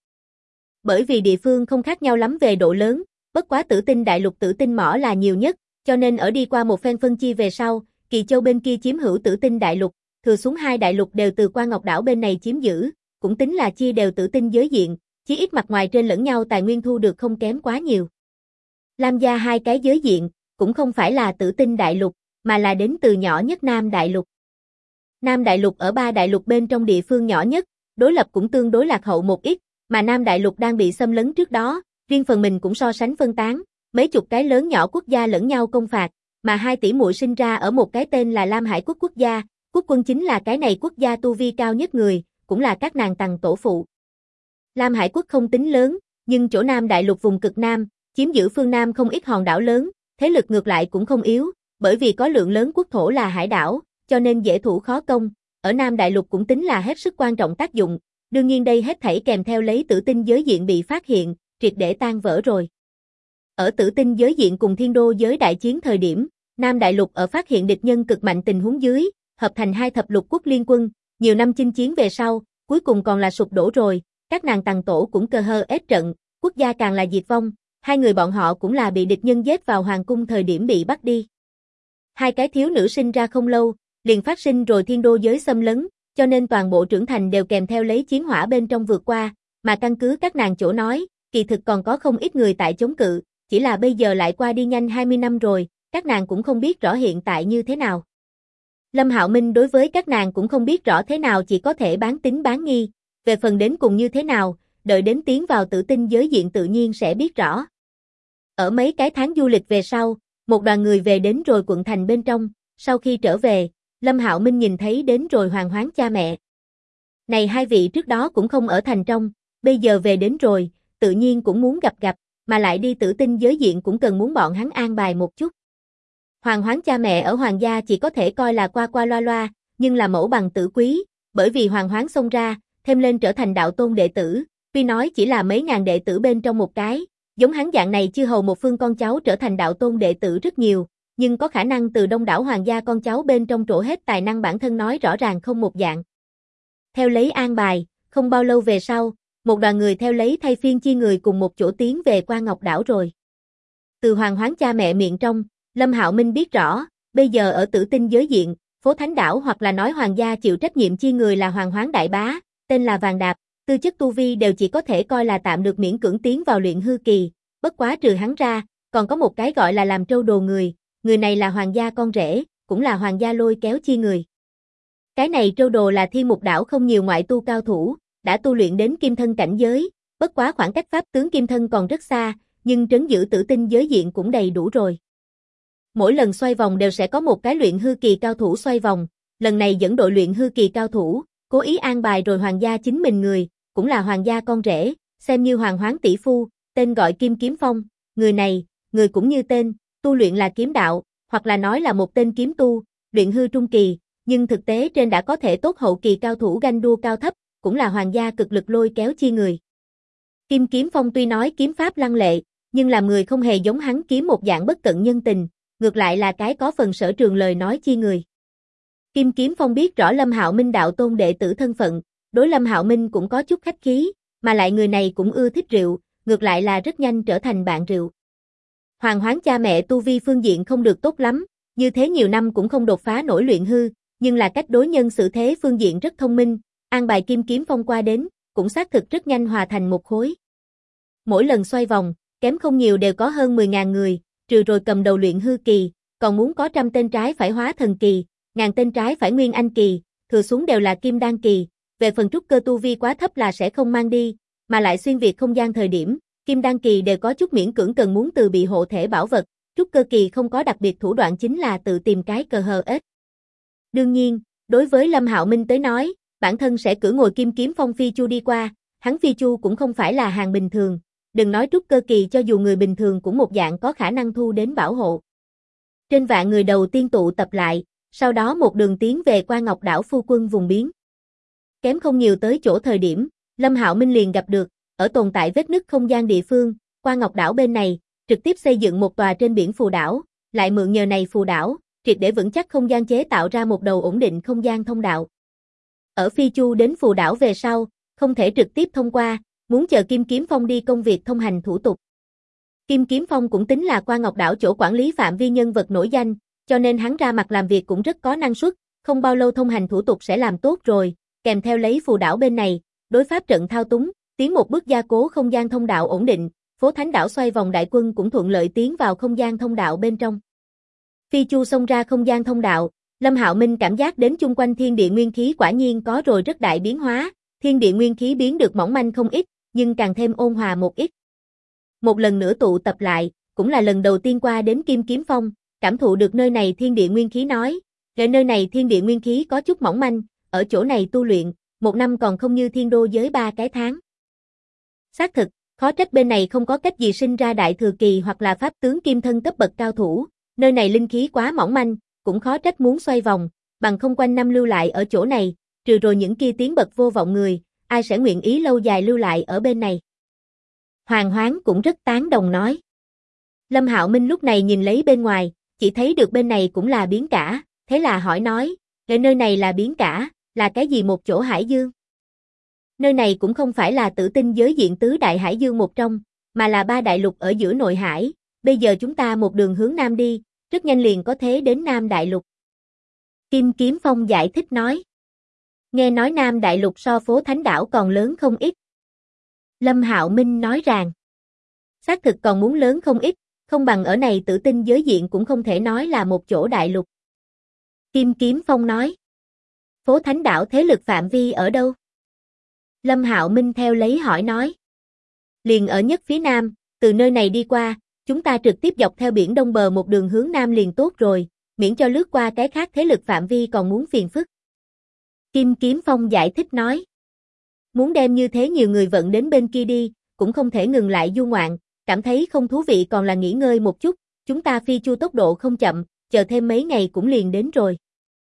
Bởi vì địa phương không khác nhau lắm về độ lớn, bất quá Tử Tinh Đại Lục Tử Tinh mỏ là nhiều nhất, cho nên ở đi qua một phen phân chia về sau, Kỳ Châu bên kia chiếm hữu Tử Tinh Đại Lục, thừa xuống hai đại lục đều từ Qua Ngọc đảo bên này chiếm giữ, cũng tính là chia đều Tử Tinh giới diện, chí ít mặt ngoài trên lẫn nhau tài nguyên thu được không kém quá nhiều. Lam gia hai cái giới diện, cũng không phải là Tử Tinh Đại Lục, mà là đến từ nhỏ nhất Nam Đại Lục. Nam Đại Lục ở 3 đại lục bên trong địa phương nhỏ nhất, đối lập cũng tương đối lạc hậu một ít, mà Nam Đại Lục đang bị xâm lấn trước đó, riêng phần mình cũng so sánh phân tán, mấy chục cái lớn nhỏ quốc gia lẫn nhau công phạt, mà hai tỷ muội sinh ra ở một cái tên là Lam Hải quốc quốc gia, quốc quân chính là cái này quốc gia tu vi cao nhất người, cũng là các nàng tầng tổ phụ. Lam Hải quốc không tính lớn, nhưng chỗ Nam Đại Lục vùng cực Nam, chiếm giữ phương Nam không ít hòn đảo lớn, thế lực ngược lại cũng không yếu, bởi vì có lượng lớn quốc thổ là hải đảo, cho nên dễ thủ khó công, ở Nam Đại Lục cũng tính là hết sức quan trọng tác dụng, đương nhiên đây hết thảy kèm theo lấy Tử Tinh giới diện bị phát hiện, triệt để tan vỡ rồi. Ở Tử Tinh giới diện cùng Thiên Đô giới đại chiến thời điểm, Nam Đại Lục ở phát hiện địch nhân cực mạnh tình huống dưới, hợp thành hai thập lục quốc liên quân, nhiều năm chinh chiến về sau, cuối cùng còn là sụp đổ rồi, các nàng tầng tổ cũng cơ hơ ết trận, quốc gia càng là diệt vong, hai người bọn họ cũng là bị địch nhân giết vào hoàng cung thời điểm bị bắt đi. Hai cái thiếu nữ sinh ra không lâu, liền phát sinh rồi Thiên Đô giới xâm lấn, cho nên toàn bộ trưởng thành đều kèm theo lấy chiến hỏa bên trong vượt qua, mà căn cứ các nàng chỗ nói, kỳ thực còn có không ít người tại chống cự, chỉ là bây giờ lại qua đi nhanh 20 năm rồi, các nàng cũng không biết rõ hiện tại như thế nào. Lâm Hạo Minh đối với các nàng cũng không biết rõ thế nào, chỉ có thể bán tín bán nghi, về phần đến cùng như thế nào, đợi đến tiến vào Tử Tinh giới diện tự nhiên sẽ biết rõ. Ở mấy cái tháng du lịch về sau, một đoàn người về đến rồi quận thành bên trong, sau khi trở về, Lâm Hạo Minh nhìn thấy đến rồi Hoàng Hoán cha mẹ. Này hai vị trước đó cũng không ở thành trong, bây giờ về đến rồi, tự nhiên cũng muốn gặp, mà lại đi Tử Tinh giới diện cũng cần muốn bọn hắn an bài một chút. Hoàng Hoán cha mẹ ở Hoàng gia chỉ có thể coi là qua qua loa loa, nhưng là mẫu bằng tử quý, bởi vì Hoàng Hoán xông ra, thêm lên trở thành đạo tôn đệ tử, tuy nói chỉ là mấy ngàn đệ tử bên trong một cái, giống hắn dạng này chư hầu một phương con cháu trở thành đạo tôn đệ tử rất nhiều, nhưng có khả năng từ đông đảo hoàng gia con cháu bên trong trổ hết tài năng bản thân nói rõ ràng không một dạng. Theo lấy an bài, không bao lâu về sau, một đoàn người theo lấy thay phiên chia người cùng một chỗ tiến về Qua Ngọc đảo rồi. Từ Hoàng Hoán cha mẹ miệng trong, Lâm Hạo Minh biết rõ, bây giờ ở Tử Tinh giới diện, phố Thánh đảo hoặc là nói hoàng gia chịu trách nhiệm chia người là Hoàng Hoán đại bá, tên là Vàng Đạp, tư chất tu vi đều chỉ có thể coi là tạm được miễn cưỡng tiến vào luyện hư kỳ, bất quá trừ hắn ra, còn có một cái gọi là làm trâu đồ người này là hoàng gia con rể, cũng là hoàng gia lôi kéo chia người. Cái này trâu đồ là Thiên Mục đảo không nhiều ngoại tu cao thủ, đã tu luyện đến kim thân cảnh giới, bất quá khoảng cách pháp tướng kim thân còn rất xa, nhưng trấn giữ tử tinh giới diện cũng đầy đủ rồi. Mỗi lần xoay vòng đều sẽ có một cái luyện hư kỳ cao thủ xoay vòng, lần này dẫn đội luyện hư kỳ cao thủ, cố ý an bài rồi hoàng gia chính mình người, cũng là hoàng gia con rể, xem như hoàng hoán tỷ phu, tên gọi Kim Kiếm Phong, người này, người cũng như tên, tu luyện là kiếm đạo, hoặc là nói là một tên kiếm tu, luyện hư trung kỳ, nhưng thực tế trên đã có thể tốt hậu kỳ cao thủ ganh đua cao thấp, cũng là hoàng gia cực lực lôi kéo chi người. Kim Kiếm Phong tuy nói kiếm pháp lăng lệ, nhưng làm người không hề giống hắn kiếm một dạng bất cận nhân tình, ngược lại là cái có phần sở trường lời nói chi người. Kim Kiếm Phong biết rõ Lâm Hạo Minh đạo tôn đệ tử thân phận, đối Lâm Hạo Minh cũng có chút khách khí, mà lại người này cũng ưa thích rượu, ngược lại là rất nhanh trở thành bạn rượu. Hoàng Hoán cha mẹ tu vi phương diện không được tốt lắm, như thế nhiều năm cũng không đột phá nổi luyện hư, nhưng là cách đối nhân xử thế phương diện rất thông minh, an bài Kim Kiếm Phong qua đến, cũng xác thực rất nhanh hòa thành một khối. Mỗi lần xoay vòng, kém không nhiều đều có hơn 10.000 người, trừ rồi cầm đầu luyện hư kỳ, còn muốn có 100 tên trái phải hóa thần kỳ, 1000 tên trái phải nguyên anh kỳ, thừa xuống đều là kim đan kỳ, về phần trúc cơ tu vi quá thấp là sẽ không mang đi, mà lại xuyên việt không gian thời điểm, kim đan kỳ đều có chút miễn cưỡng cần muốn từ bị hộ thể bảo vật, trúc cơ kỳ không có đặc biệt thủ đoạn chính là tự tìm cái cờ hờ ếch. Đương nhiên, đối với Lâm Hạo Minh tới nói, bản thân sẽ cử ngồi Kim Kiếm Phong phi chu đi qua, hắn phi chu cũng không phải là hàng bình thường, đừng nói trúc cơ kỳ cho dù người bình thường cũng một dạng có khả năng thu đến bảo hộ. Trên vạn người đầu tiên tụ tập lại, sau đó một đường tiến về qua Ngọc đảo phu quân vùng biến. Kém không nhiều tới chỗ thời điểm, Lâm Hạo Minh liền gặp được, ở tồn tại vết nứt không gian địa phương, qua Ngọc đảo bên này, trực tiếp xây dựng một tòa trên biển phù đảo, lại mượn nhờ này phù đảo, triệt để vững chắc không gian chế tạo ra một đầu ổn định không gian thông đạo. Ở phi chu đến phù đảo về sau, không thể trực tiếp thông qua, muốn chờ Kim Kiếm Phong đi công việc thông hành thủ tục. Kim Kiếm Phong cũng tính là qua Ngọc đảo chỗ quản lý phạm vi nhân vật nổi danh, cho nên hắn ra mặt làm việc cũng rất có năng suất, không bao lâu thông hành thủ tục sẽ làm tốt rồi, kèm theo lấy phù đảo bên này, đối pháp trận thao túng, tiến một bước gia cố không gian thông đạo ổn định, phố Thánh đảo xoay vòng đại quân cũng thuận lợi tiến vào không gian thông đạo bên trong. Phi chu xông ra không gian thông đạo, Lâm Hạo Minh cảm giác đến chung quanh thiên địa nguyên khí quả nhiên có rồi rất đại biến hóa, thiên địa nguyên khí biến được mỏng manh không ít, nhưng càng thêm ôn hòa một ít. Một lần nữa tụ tập lại, cũng là lần đầu tiên qua đến Kim Kiếm Phong, cảm thụ được nơi này thiên địa nguyên khí nói, ở nơi này thiên địa nguyên khí có chút mỏng manh, ở chỗ này tu luyện, một năm còn không như thiên đô giới 3 cái tháng. Xác thực, khó trách bên này không có cách gì sinh ra đại thừa kỳ hoặc là pháp tướng kim thân cấp bậc cao thủ, nơi này linh khí quá mỏng manh, cũng khó trách muốn xoay vòng, bằng không quanh năm lưu lại ở chỗ này, trừ rồi những kia tiến bậc vô vọng người, ai sẽ nguyện ý lâu dài lưu lại ở bên này. Hoàng Hoán cũng rất tán đồng nói. Lâm Hạo Minh lúc này nhìn lấy bên ngoài, chỉ thấy được bên này cũng là biển cả, thế là hỏi nói, ở nơi này là biển cả, là cái gì một chỗ hải dương? Nơi này cũng không phải là tử tinh giới diện tứ đại hải dương một trong, mà là 3 đại lục ở giữa nội hải, bây giờ chúng ta một đường hướng nam đi, rất nhanh liền có thế đến Nam Đại Lục. Kim Kiếm Phong giải thích nói. Nghe nói Nam Đại Lục so phố Thánh đảo còn lớn không ít. Lâm Hạo Minh nói rằng, xác thực còn muốn lớn không ít, không bằng ở này tử tinh giới diện cũng không thể nói là một chỗ đại lục. Kim Kiếm Phong nói, phố Thánh đảo thế lực phạm vi ở đâu? Lâm Hạo Minh theo lấy hỏi nói, liền ở nhất phía nam, từ nơi này đi qua, chúng ta trực tiếp dọc theo biển đông bờ một đường hướng nam liền tốt rồi, miễn cho lướt qua cái khác thế lực phạm vi còn muốn phiền phức. Kim Kiếm Phong giải thích nói, muốn đem như thế nhiều người vận đến bên kia đi, cũng không thể ngừng lại du ngoạn, cảm thấy không thú vị còn là nghỉ ngơi một chút, chúng ta phi chu tốc độ không chậm, chờ thêm mấy ngày cũng liền đến rồi.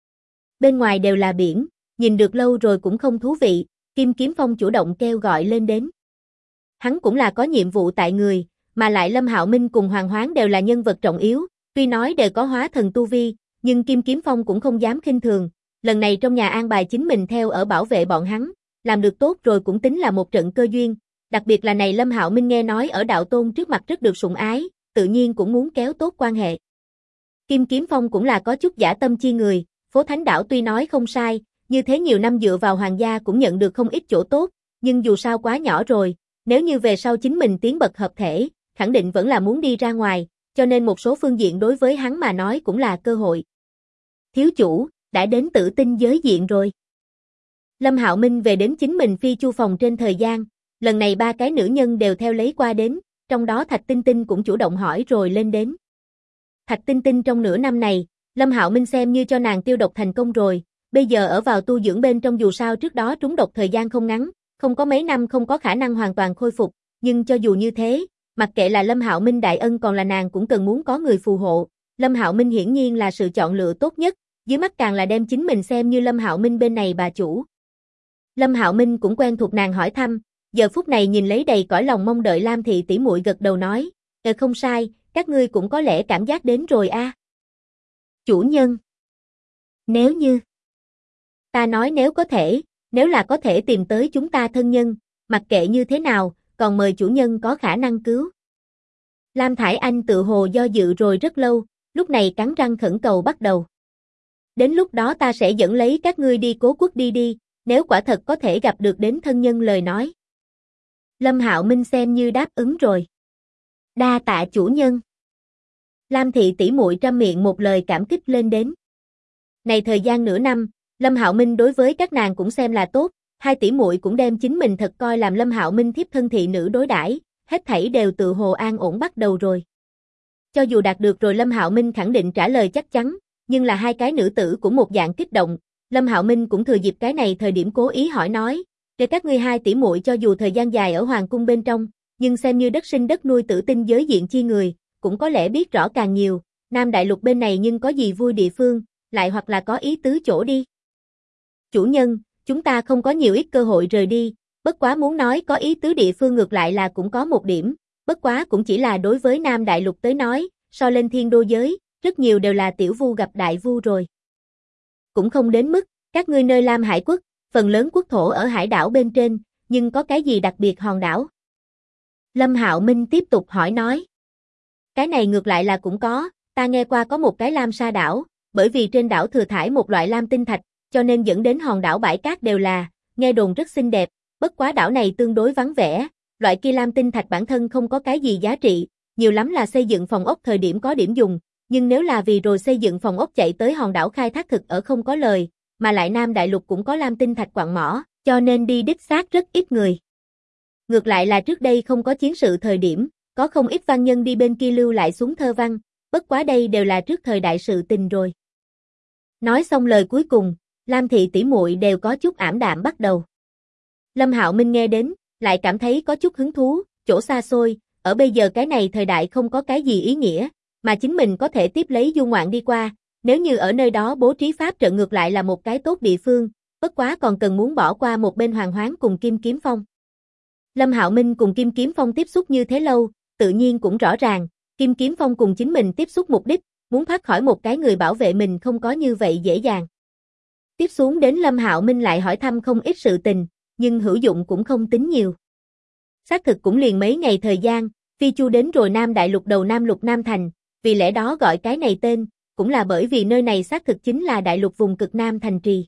Bên ngoài đều là biển, nhìn được lâu rồi cũng không thú vị, Kim Kiếm Phong chủ động kêu gọi lên đến. Hắn cũng là có nhiệm vụ tại người, mà lại Lâm Hạo Minh cùng Hoàng Hoán đều là nhân vật trọng yếu, tuy nói đều có hóa thần tu vi, nhưng Kim Kiếm Phong cũng không dám khinh thường, lần này trong nhà an bài chính mình theo ở bảo vệ bọn hắn, làm được tốt rồi cũng tính là một trận cơ duyên, đặc biệt là này Lâm Hạo Minh nghe nói ở đạo tôn trước mặt rất được sủng ái, tự nhiên cũng muốn kéo tốt quan hệ. Kim Kiếm Phong cũng là có chút dã tâm chi người, phố Thánh đảo tuy nói không sai, như thế nhiều năm dựa vào hoàng gia cũng nhận được không ít chỗ tốt, nhưng dù sao quá nhỏ rồi, nếu như về sau chính mình tiến bậc hợp thể, khẳng định vẫn là muốn đi ra ngoài, cho nên một số phương diện đối với hắn mà nói cũng là cơ hội. Thiếu chủ, đã đến tử tinh giới diện rồi. Lâm Hạo Minh về đến chính mình phi chu phòng trên thời gian, lần này ba cái nữ nhân đều theo lấy qua đến, trong đó Thạch Tinh Tinh cũng chủ động hỏi rồi lên đến. Thạch Tinh Tinh trong nửa năm này, Lâm Hạo Minh xem như cho nàng tiêu độc thành công rồi, bây giờ ở vào tu dưỡng bên trong dù sao trước đó trúng độc thời gian không ngắn, không có mấy năm không có khả năng hoàn toàn khôi phục, nhưng cho dù như thế, mặc kệ là Lâm Hạo Minh đại ân còn là nàng cũng cần muốn có người phù hộ, Lâm Hạo Minh hiển nhiên là sự chọn lựa tốt nhất, dưới mắt càng là đem chính mình xem như Lâm Hạo Minh bên này bà chủ. Lâm Hạo Minh cũng quen thuộc nàng hỏi thăm, giờ phút này nhìn lấy đầy cõi lòng mong đợi Lam thị tỷ muội gật đầu nói, không sai, các ngươi cũng có lẽ cảm giác đến rồi a. Chủ nhân. Nếu như. Ta nói nếu có thể, nếu là có thể tìm tới chúng ta thân nhân, mặc kệ như thế nào, còn mời chủ nhân có khả năng cứu. Lam Thải Anh tự hồ do dự rồi rất lâu, lúc này cắn răng khẩn cầu bắt đầu. Đến lúc đó ta sẽ dẫn lấy các ngươi đi Cố Quốc đi, nếu quả thật có thể gặp được đến thân nhân lời nói. Lâm Hạo Minh xem như đáp ứng rồi. Đa tạ chủ nhân. Lam thị tỷ muội trăm miệng một lời cảm kích lên đến. Này thời gian nửa năm, Lâm Hạo Minh đối với các nàng cũng xem là tốt, hai tỷ muội cũng đem chính mình thật coi làm Lâm Hạo Minh thiếp thân thị nữ đối đãi, hết thảy đều tự hồ an ổn bắt đầu rồi. Cho dù đạt được rồi Lâm Hạo Minh khẳng định trả lời chắc chắn, nhưng là hai cái nữ tử cũng một dạng kích động, Lâm Hạo Minh cũng thừa dịp cái này thời điểm cố ý hỏi nói, để các ngươi hai tỷ muội cho dù thời gian dài ở hoàng cung bên trong, nhưng xem như đất sinh đất nuôi tử tinh giới diện chi người, cũng có lẽ biết rõ càng nhiều, Nam Đại Lục bên này nhưng có gì vui địa phương, lại hoặc là có ý tứ chỗ đi. Chủ nhân, chúng ta không có nhiều ít cơ hội rời đi, bất quá muốn nói có ý tứ địa phương ngược lại là cũng có một điểm, bất quá cũng chỉ là đối với Nam Đại Lục tới nói, so lên thiên đô giới, rất nhiều đều là tiểu vu gặp đại vu rồi. Cũng không đến mức, các ngươi nơi Lam Hải quốc, phần lớn quốc thổ ở hải đảo bên trên, nhưng có cái gì đặc biệt hòn đảo? Lâm Hạo Minh tiếp tục hỏi nói. Cái này ngược lại là cũng có, ta nghe qua có một cái Lam Sa đảo, bởi vì trên đảo thừa thải một loại lam tinh thạch, cho nên dẫn đến hòn đảo bãi cát đều là, nghe đồn rất xinh đẹp, bất quá đảo này tương đối vắng vẻ, loại kia lam tinh thạch bản thân không có cái gì giá trị, nhiều lắm là xây dựng phòng ốc thời điểm có điểm dùng, nhưng nếu là vì rồi xây dựng phòng ốc chạy tới hòn đảo khai thác thực ở không có lời, mà lại Nam Đại Lục cũng có lam tinh thạch quặng mỏ, cho nên đi đích xác rất ít người. Ngược lại là trước đây không có chiến sự thời điểm, có không ít văn nhân đi bên kia lưu lại xuống thơ văn, bất quá đây đều là trước thời đại sự tình rồi. Nói xong lời cuối cùng, Lam thị tỷ muội đều có chút ảm đạm bắt đầu. Lâm Hạo Minh nghe đến, lại cảm thấy có chút hứng thú, chỗ xa xôi, ở bây giờ cái này thời đại không có cái gì ý nghĩa, mà chính mình có thể tiếp lấy du ngoạn đi qua, nếu như ở nơi đó bố trí pháp trận ngược lại là một cái tốt địa phương, bất quá còn cần muốn bỏ qua một bên Hoàng Hoán cùng Kim Kiếm Phong. Lâm Hạo Minh cùng Kim Kiếm Phong tiếp xúc như thế lâu, tự nhiên cũng rõ ràng, Kim Kiếm Phong cùng chính mình tiếp xúc mục đích, muốn thoát khỏi một cái người bảo vệ mình không có như vậy dễ dàng. Tiếp xuống đến Lâm Hạo Minh lại hỏi thăm không ít sự tình, nhưng hữu dụng cũng không tính nhiều. Xác thực cũng liền mấy ngày thời gian, Phi Chu đến rồi Nam Đại Lục đầu Nam Lục Nam Thành, vì lẽ đó gọi cái này tên, cũng là bởi vì nơi này xác thực chính là Đại Lục vùng cực Nam thành trì.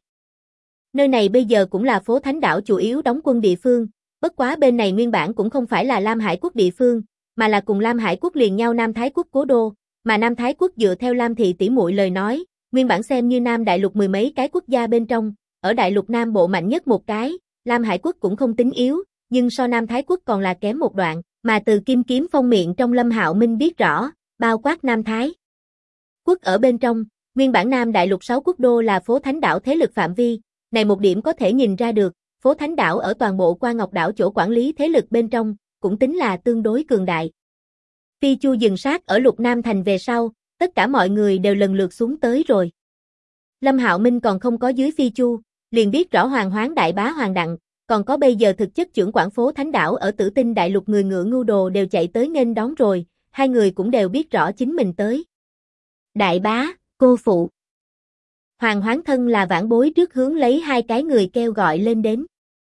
Nơi này bây giờ cũng là phố Thánh Đảo chủ yếu đóng quân địa phương, bất quá bên này nguyên bản cũng không phải là Lam Hải quốc địa phương, mà là cùng Lam Hải quốc liền nhau Nam Thái quốc cố đô, mà Nam Thái quốc dựa theo Lam thị tỷ muội lời nói, nguyên bản xem như Nam Đại Lục mười mấy cái quốc gia bên trong, ở Đại Lục Nam Bộ mạnh nhất một cái, Lam Hải quốc cũng không tính yếu, nhưng so Nam Thái quốc còn là kém một đoạn, mà từ Kim Kiếm Phong miệng trong Lâm Hạo Minh biết rõ, bao quát Nam Thái quốc ở bên trong, nguyên bản Nam Đại Lục 6 quốc đô là phố Thánh Đảo thế lực phạm vi, này một điểm có thể nhìn ra được, phố Thánh Đảo ở toàn bộ Qua Ngọc đảo chỗ quản lý thế lực bên trong, cũng tính là tương đối cường đại. Phi Chu dừng sát ở Lục Nam thành về sau, tất cả mọi người đều lần lượt xuống tới rồi. Lâm Hạo Minh còn không có dưới Phi Chu, liền biết rõ Hoàng Hoán đại bá Hoàng Đặng, còn có bây giờ thực chất trưởng quản phố Thánh Đảo ở Tử Tinh Đại Lục người ngựa ngưu đồ đều chạy tới nghênh đón rồi, hai người cũng đều biết rõ chính mình tới. Đại bá, cô phụ. Hoàng Hoán thân là vãn bối trước hướng lấy hai cái người kêu gọi lên đến.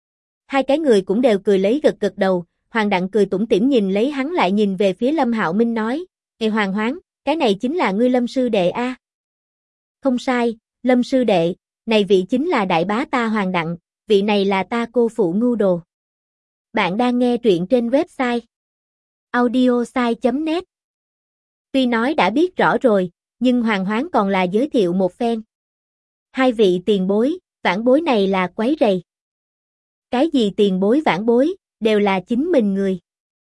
Hai cái người cũng đều cười lấy gật gật đầu, Hoàng Đặng cười tủm tỉm nhìn lấy hắn lại nhìn về phía Lâm Hạo Minh nói, "Ê Hoàng Hoán, cái này chính là ngươi Lâm sư đệ a?" "Không sai, Lâm sư đệ, này vị chính là đại bá ta Hoàng Đặng, vị này là ta cô phụ Ngưu Đồ." Bạn đang nghe truyện trên website audiosai.net. Tuy nói đã biết rõ rồi, nhưng Hoàng Hoán còn là giới thiệu một phen. "Hai vị tiền bối, vãn bối này là quấy rầy." "Cái gì tiền bối vãn bối, đều là chính mình người.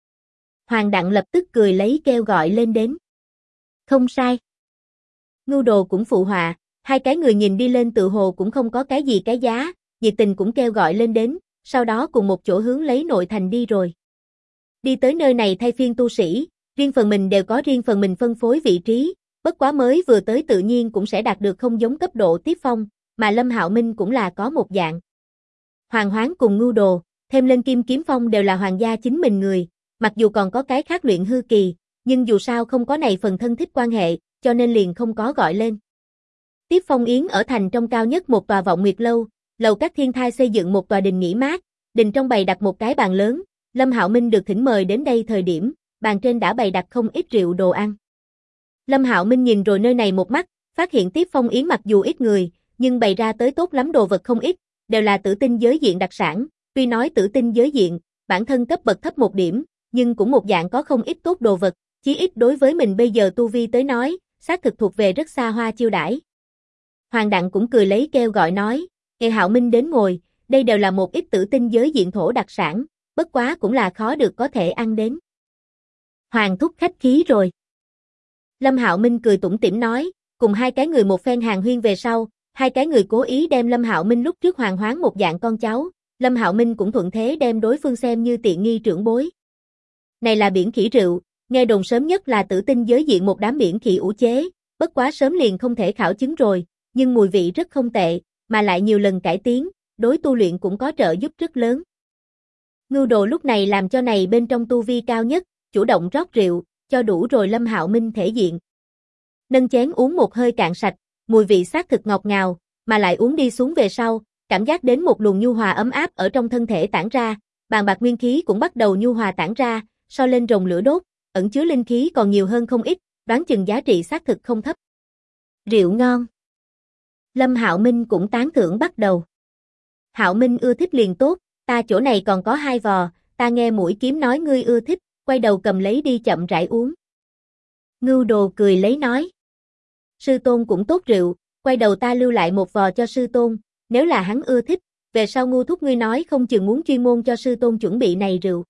Hoàng Đặng lập tức cười lấy kêu gọi lên đến. Không sai. Ngưu Đồ cũng phụ họa, hai cái người nhìn đi lên tự hồ cũng không có cái gì cái giá, nhiệt tình cũng kêu gọi lên đến, sau đó cùng một chỗ hướng lấy nội thành đi rồi. Đi tới nơi này thay phiên tu sĩ, riêng phần mình đều có riêng phần mình phân phối vị trí, bất quá mới vừa tới tự nhiên cũng sẽ đạt được không giống cấp độ tiếp phong, mà Lâm Hạo Minh cũng là có một dạng. Hoàng Hoán cùng Ngưu Đồ, thêm lên Kim Kiếm Phong đều là hoàng gia chính mình người, mặc dù còn có cái khác luyện hư kỳ, nhưng dù sao không có này phần thân thích quan hệ, cho nên liền không có gọi lên. Tiếp phong yến ở thành trong cao nhất một tòa vọng nguyệt lâu, lầu các thiên thai xây dựng một tòa đình nghỉ mát, đình trong bày đặt một cái bàn lớn, Lâm Hạo Minh được thỉnh mời đến đây thời điểm, bàn trên đã bày đặt không ít rượu đồ ăn. Lâm Hạo Minh nhìn rồi nơi này một mắt, phát hiện tiếp phong yến mặc dù ít người, nhưng bày ra tới tốt lắm đồ vật không ít, đều là tử tinh giới diện đặc sản, tuy nói tử tinh giới diện, bản thân cấp bậc thấp một điểm, nhưng cũng một dạng có không ít tốt đồ vật, chí ít đối với mình bây giờ tu vi tới nói, xác thực thuộc về rất xa hoa chiêu đãi. Hoàng Đặng cũng cười lấy kêu gọi nói, nghe Hạo Minh đến ngồi, đây đều là một ít tử tinh giới diện thổ đặc sản, bất quá cũng là khó được có thể ăn đến. Hoàng thúc khách khí rồi. Lâm Hạo Minh cười tủm tỉm nói, cùng hai cái người một phen hàng huyên về sau, hai cái người cố ý đem Lâm Hạo Minh lúc trước Hoàng Hoán một dạng con cháu, Lâm Hạo Minh cũng thuận thế đem đối phương xem như tiện nghi trưởng bối. Này là biển khỉ rượu, nghe đồn sớm nhất là tử tinh giới diện một đám biển khỉ ủ chế, bất quá sớm liền không thể khảo chứng rồi, nhưng mùi vị rất không tệ, mà lại nhiều lần cải tiến, đối tu luyện cũng có trợ giúp rất lớn. Ngưu Đồ lúc này làm cho này bên trong tu vi cao nhất, chủ động rót rượu, cho đủ rồi Lâm Hạo Minh thể diện. Nâng chén uống một hơi cạn sạch, mùi vị xác thực ngọt ngào, mà lại uống đi xuống về sau, cảm giác đến một luồng nhu hòa ấm áp ở trong thân thể tản ra, bàn bạc nguyên khí cũng bắt đầu nhu hòa tản ra, so lên rồng lửa đốt, ẩn chứa linh khí còn nhiều hơn không ít, đoán chừng giá trị xác thực không thấp. Rượu ngon. Lâm Hạo Minh cũng tán thưởng bắt đầu. Hạo Minh ưa thích liền tốt, ta chỗ này còn có 2 vò, ta nghe mũi kiếm nói ngươi ưa thích, quay đầu cầm lấy đi chậm rãi uống. Ngưu Đồ cười lấy nói. Sư tôn cũng tốt rượu, quay đầu ta lưu lại một vò cho sư tôn, nếu là hắn ưa thích, về sau Ngưu thúc ngươi nói không chừng muốn chuyên môn cho sư tôn chuẩn bị này rượu.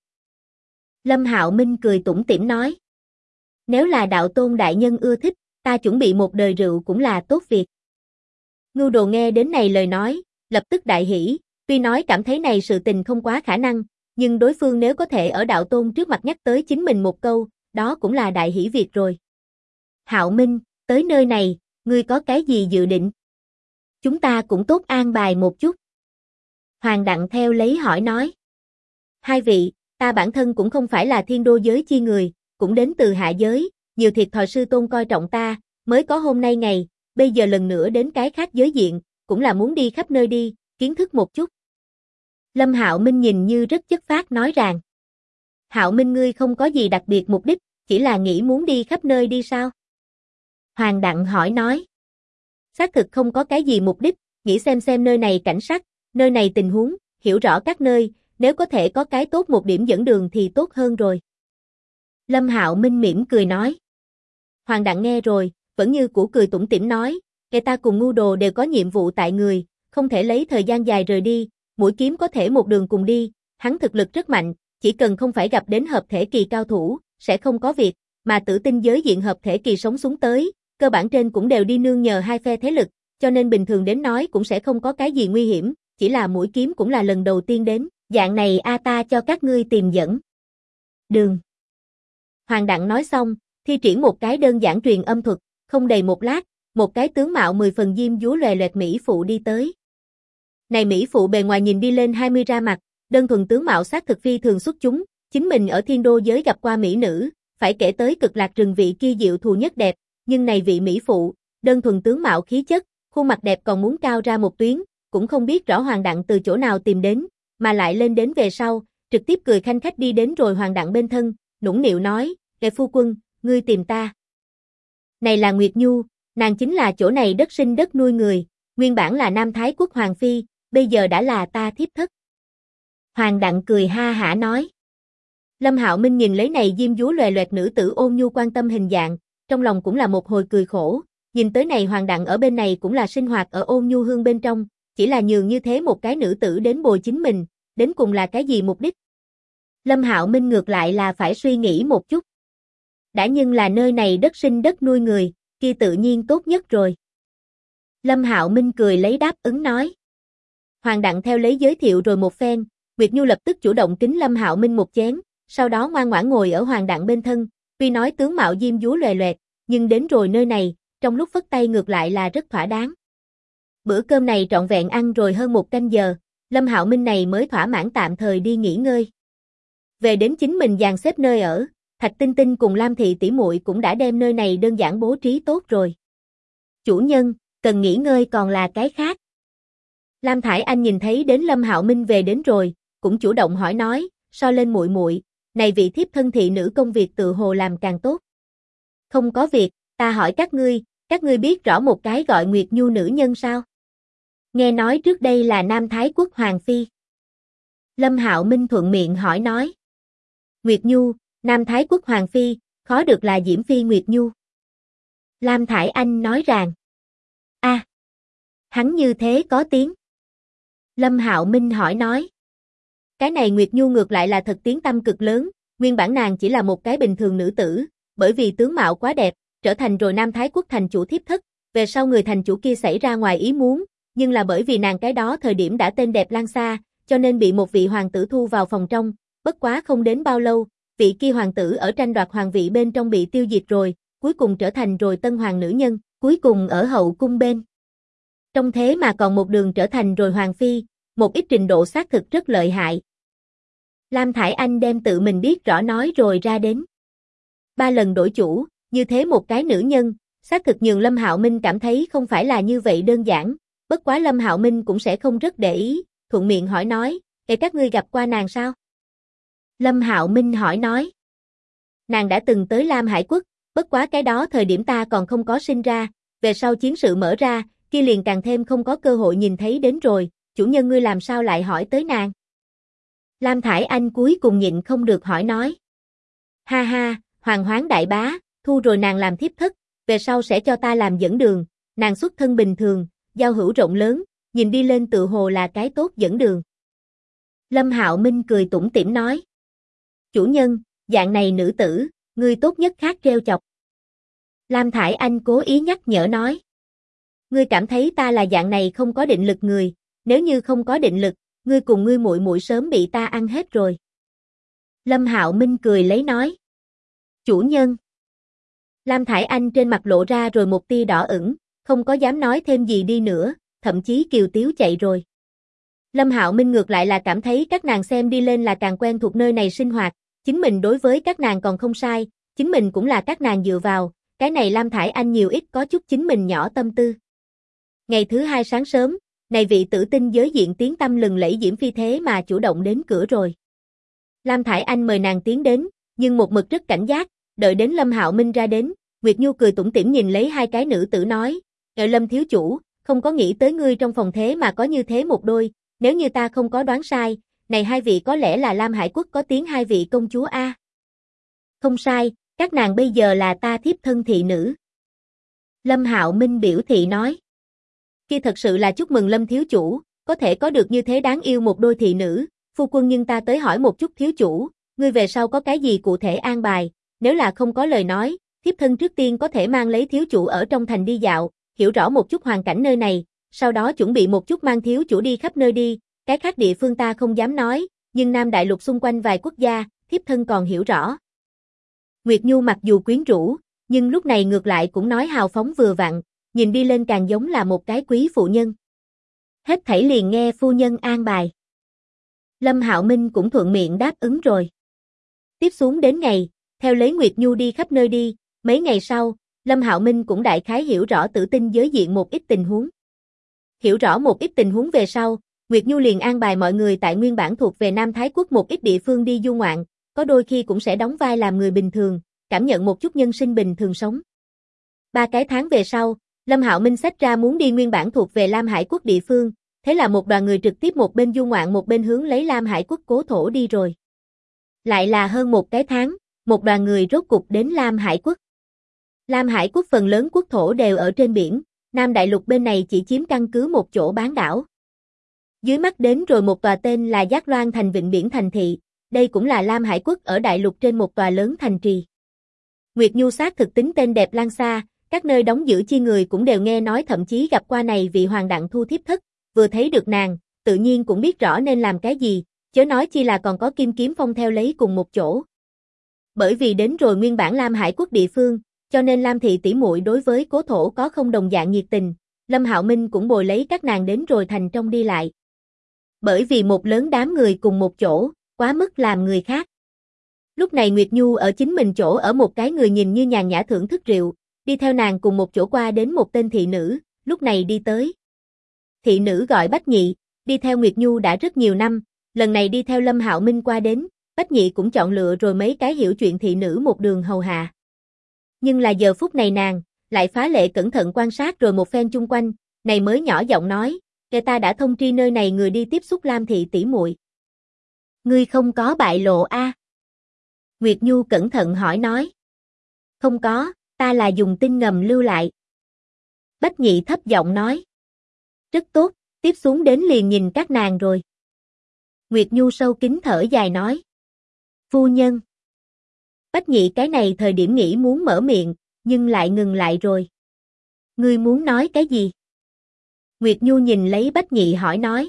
Lâm Hạo Minh cười tủm tỉm nói. Nếu là đạo tôn đại nhân ưa thích, ta chuẩn bị một đời rượu cũng là tốt việc. Ngưu Đồ nghe đến này lời nói, lập tức đại hỉ, tuy nói cảm thấy này sự tình không quá khả năng, nhưng đối phương nếu có thể ở đạo tôn trước mặt nhắc tới chính mình một câu, đó cũng là đại hỉ việc rồi. Hạo Minh, tới nơi này, ngươi có cái gì dự định? Chúng ta cũng tốt an bài một chút. Hoàng Đặng theo lấy hỏi nói. Hai vị, ta bản thân cũng không phải là thiên đô giới chi người, cũng đến từ hạ giới, nhiều thiệt thòi sư tôn coi trọng ta, mới có hôm nay ngày, bây giờ lần nữa đến cái khác giới diện, cũng là muốn đi khắp nơi đi, kiến thức một chút. Lâm Hạo Minh nhìn như rất chất phác nói rằng. Hạo Minh ngươi không có gì đặc biệt mục đích, chỉ là nghĩ muốn đi khắp nơi đi sao? Hoàng Đặng hỏi nói. Xác thực không có cái gì mục đích, nghĩ xem nơi này cảnh sắc, nơi này tình huống, hiểu rõ các nơi, nếu có thể có cái tốt một điểm dẫn đường thì tốt hơn rồi. Lâm Hạo Minh mỉm cười nói. Hoàng Đặng nghe rồi, vẫn như cũ cười tủm tỉm nói, kẻ ta cùng Ngưu Đồ đều có nhiệm vụ tại người, không thể lấy thời gian dài rời đi, mũi kiếm có thể một đường cùng đi, hắn thực lực rất mạnh, chỉ cần không phải gặp đến hợp thể kỳ cao thủ, sẽ không có việc, mà tử tinh giới diện hợp thể kỳ sống xuống tới, cơ bản trên cũng đều đi nương nhờ hai phe thế lực, cho nên bình thường đến nói cũng sẽ không có cái gì nguy hiểm, chỉ là mũi kiếm cũng là lần đầu tiên đến, dạng này ta cho các ngươi tìm dẫn. Đường. Hoàng Đặng nói xong, thi triển một cái đơn giản truyền âm thuật, không đầy một lát, một cái tướng mạo 10 phần diêm dúa loè loẹt mỹ phụ đi tới. Này mỹ phụ bề ngoài nhìn đi lên 20 ra mặt, đơn thuần tướng mạo sát thực phi thường xuất chúng, chính mình ở thiên đô giới gặp qua mỹ nữ, phải kể tới Cực Lạc Rừng vị kia diệu thù nhất đẹp, nhưng này vị mỹ phụ, đơn thuần tướng mạo khí chất, khuôn mặt đẹp còn muốn cao ra một tuyến, cũng không biết rõ Hoàng Đặng từ chỗ nào tìm đến, mà lại lên đến về sau, trực tiếp cười khanh khách đi đến rồi Hoàng Đặng bên thân, nũng nịu nói, "Kẻ phu quân, ngươi tìm ta." Này là Nguyệt Nhu, nàng chính là chỗ này đất sinh đất nuôi người, nguyên bản là Nam Thái quốc hoàng phi, bây giờ đã là ta thiếp thất. Hoàng Đặng cười ha hả nói. Lâm Hạo Minh nhìn lấy này diêm dúa loè loẹt nữ tử ôn nhu quan tâm hình dạng, trong lòng cũng là một hồi cười khổ, nhìn tới này Hoàng Đặng ở bên này cũng là sinh hoạt ở ôn nhu hương bên trong, chỉ là nhường như thế một cái nữ tử đến bồi chính mình, đến cùng là cái gì mục đích? Lâm Hạo Minh ngược lại là phải suy nghĩ một chút. Đã nhưng là nơi này đất sinh đất nuôi người, kia tự nhiên tốt nhất rồi. Lâm Hạo Minh cười lấy đáp ứng nói. Hoàng Đặng theo lấy giới thiệu rồi một phen, Nguyệt Nhu lập tức chủ động kính Lâm Hạo Minh một chén, sau đó ngoan ngoãn ngồi ở Hoàng Đặng bên thân, tuy nói tướng mạo diêm dúa loè loẹt, nhưng đến rồi nơi này, trong lúc phất tay ngược lại là rất thỏa đáng. Bữa cơm này trọn vẹn ăn rồi hơn 1 canh giờ, Lâm Hạo Minh này mới thỏa mãn tạm thời đi nghỉ ngơi. Về đến chính mình dàn xếp nơi ở, Thạch Tinh Tinh cùng Lam Thị tỷ muội cũng đã đem nơi này đơn giản bố trí tốt rồi. Chủ nhân, cần nghỉ ngơi còn là cái khác. Lam Thải Anh nhìn thấy đến Lâm Hạo Minh về đến rồi, cũng chủ động hỏi nói, so lên muội muội, này vị thiếp thân thị nữ công việc tự hồ làm càng tốt. Không có việc, ta hỏi các ngươi biết rõ một cái gọi Nguyệt Nhu nữ nhân sao? Nghe nói trước đây là Nam Thái Quốc Hoàng Phi. Lâm Hạo Minh thuận miệng hỏi nói. Nguyệt Nhu, Nam Thái Quốc Hoàng Phi, khó được là Diễm Phi Nguyệt Nhu. Lam Thải Anh nói rằng. Hắn như thế có tiếng. Lâm Hạo Minh hỏi nói. Cái này Nguyệt Nhu ngược lại là thật tiếng tăm cực lớn, nguyên bản nàng chỉ là một cái bình thường nữ tử, bởi vì tướng mạo quá đẹp, trở thành rồi Nam Thái Quốc thành chủ thiếp thất, về sau người thành chủ kia xảy ra ngoài ý muốn, nhưng là bởi vì nàng cái đó thời điểm đã tên đẹp lan xa, cho nên bị một vị hoàng tử thu vào phòng trong, bất quá không đến bao lâu, vị kia hoàng tử ở tranh đoạt hoàng vị bên trong bị tiêu diệt rồi, cuối cùng trở thành rồi tân hoàng nữ nhân, cuối cùng ở hậu cung bên. Trong thế mà còn một đường trở thành rồi hoàng phi, một ít trình độ xác thực rất lợi hại. Lam Thải Anh đem tự mình biết rõ nói rồi ra đến. 3 lần đổi chủ, như thế một cái nữ nhân, xác thực nhường Lâm Hạo Minh cảm thấy không phải là như vậy đơn giản, bất quá Lâm Hạo Minh cũng sẽ không rất để ý, thuận miệng hỏi nói, các ngươi gặp qua nàng sao? Lâm Hạo Minh hỏi nói. Nàng đã từng tới Lam Hải Quốc, bất quá cái đó thời điểm ta còn không có sinh ra, về sau chiến sự mở ra, kia liền càng thêm không có cơ hội nhìn thấy đến rồi, chủ nhân ngươi làm sao lại hỏi tới nàng? Lam Thải Anh cuối cùng nhịn không được hỏi nói. Ha ha, Hoàng Hoán đại bá, thu rồi nàng làm thiếp thất, về sau sẽ cho ta làm dẫn đường, nàng xuất thân bình thường, giao hữu rộng lớn, nhìn đi lên tự hồ là cái tốt dẫn đường. Lâm Hạo Minh cười tủm tỉm nói. Chủ nhân, dạng này nữ tử, ngươi tốt nhất khác treo chọc. Lam Thải Anh cố ý nhắc nhở nói. Ngươi cảm thấy ta là dạng này không có định lực người, nếu như không có định lực, ngươi cùng ngươi muội muội sớm bị ta ăn hết rồi. Lâm Hạo Minh cười lấy nói. Chủ nhân. Lam Thải Anh trên mặt lộ ra rồi một tia đỏ ửng, không có dám nói thêm gì đi nữa, thậm chí kiều tiếu chạy rồi. Lâm Hạo Minh ngược lại là cảm thấy các nàng xem đi lên là càng quen thuộc nơi này sinh hoạt, chính mình đối với các nàng còn không sai, chính mình cũng là các nàng dựa vào, cái này Lam Thải Anh nhiều ít có chút chính mình nhỏ tâm tư. Ngày thứ 2 sáng sớm, này vị tử tinh giới diện tiếng tăm lừng lẫy Diễm Phi thế mà chủ động đến cửa rồi. Lam Thải Anh mời nàng tiến đến, nhưng một mực rất cảnh giác, đợi đến Lâm Hạo Minh ra đến, Nguyệt Nhu cười tủm tỉm nhìn lấy 2 cái nữ tử nói, Lâm thiếu chủ, không có nghĩ tới ngươi trong phòng thế mà có như thế một đôi, nếu như ta không có đoán sai, này 2 vị có lẽ là Lam Hải Quốc có tiếng 2 vị công chúa a. Không sai, các nàng bây giờ là ta thiếp thân thị nữ. Lâm Hạo Minh biểu thị nói. Kia thật sự là chúc mừng Lâm thiếu chủ, có thể có được như thế đáng yêu một đôi thị nữ, phu quân, nhưng ta tới hỏi một chút thiếu chủ, ngươi về sau có cái gì cụ thể an bài, nếu là không có lời nói, thiếp thân trước tiên có thể mang lấy thiếu chủ ở trong thành đi dạo, hiểu rõ một chút hoàn cảnh nơi này, sau đó chuẩn bị một chút mang thiếu chủ đi khắp nơi đi, cái khác địa phương ta không dám nói, nhưng Nam Đại Lục xung quanh vài quốc gia, thiếp thân còn hiểu rõ. Nguyệt Nhu mặc dù quyến rũ, nhưng lúc này ngược lại cũng nói hào phóng vừa vặn, nhìn đi lên càng giống là một cái quý phụ nhân. Hết thảy liền nghe phu nhân an bài. Lâm Hạo Minh cũng thuận miệng đáp ứng rồi. Tiếp xuống đến ngày, theo lấy Nguyệt Nhu đi khắp nơi đi, mấy ngày sau, Lâm Hạo Minh cũng đại khái hiểu rõ tử tinh giới diện một ít tình huống. Hiểu rõ một ít tình huống về sau, Nguyệt Nhu liền an bài mọi người tại nguyên bản thuộc về Nam Thái Quốc một ít địa phương đi du ngoạn, có đôi khi cũng sẽ đóng vai làm người bình thường, cảm nhận một chút nhân sinh bình thường sống. 3 cái tháng về sau, Lâm Hạo Minh xách ra muốn đi nguyên bản thuộc về Lam Hải Quốc địa phương, thế là một đoàn người trực tiếp một bên du ngoạn một bên hướng lấy Lam Hải Quốc cố thổ đi rồi. Lại là hơn 1 cái tháng, một đoàn người rốt cục đến Lam Hải Quốc. Lam Hải Quốc phần lớn quốc thổ đều ở trên biển, Nam Đại Lục bên này chỉ chiếm căn cứ một chỗ bán đảo. Dưới mắt đến rồi một tòa tên là Giác Loan thành vịnh biển thành thị, đây cũng là Lam Hải Quốc ở đại lục trên một tòa lớn thành trì. Nguyệt Nhu xác thực tính tên đẹp lan xa, các nơi đóng giữ chi người cũng đều nghe nói, thậm chí gặp qua này vị hoàng đặng thu thiếp thất, vừa thấy được nàng, tự nhiên cũng biết rõ nên làm cái gì, chớ nói chi là còn có Kim Kiếm Phong theo lấy cùng một chỗ. Bởi vì đến rồi nguyên bản Lam Hải Quốc địa phương, cho nên Lam thị tỷ muội đối với cố thổ có không đồng dạng nhiệt tình, Lâm Hạo Minh cũng bồi lấy các nàng đến rồi thành trong đi lại. Bởi vì một lớn đám người cùng một chỗ, quá mức làm người khác. Lúc này Nguyệt Nhu ở chính mình chỗ ở một cái người nhìn như nhàn nhã thưởng thức rượu, đi theo nàng cùng một chỗ qua đến một tên thị nữ, lúc này đi tới. Thị nữ gọi Bách Nhị, đi theo Nguyệt Nhu đã rất nhiều năm, lần này đi theo Lâm Hạo Minh qua đến, Bách Nhị cũng chọn lựa rồi mấy cái hiểu chuyện thị nữ một đường hầu hạ. Nhưng là giờ phút này nàng, lại phá lệ cẩn thận quan sát rồi một phen chung quanh, này mới nhỏ giọng nói, kẻ ta đã thông tri nơi này người đi tiếp xúc Lam thị tỷ muội. Ngươi không có bại lộ a? Nguyệt Nhu cẩn thận hỏi nói. Không có, ta là dùng tin ngầm lưu lại. Bách Nhị thấp giọng nói. Rất tốt, tiếp xuống đến liền nhìn các nàng rồi. Nguyệt Nhu sâu kín thở dài nói. Phu nhân. Bách Nhị cái này thời điểm nghĩ muốn mở miệng, nhưng lại ngừng lại rồi. Ngươi muốn nói cái gì? Nguyệt Nhu nhìn lấy Bách Nhị hỏi nói.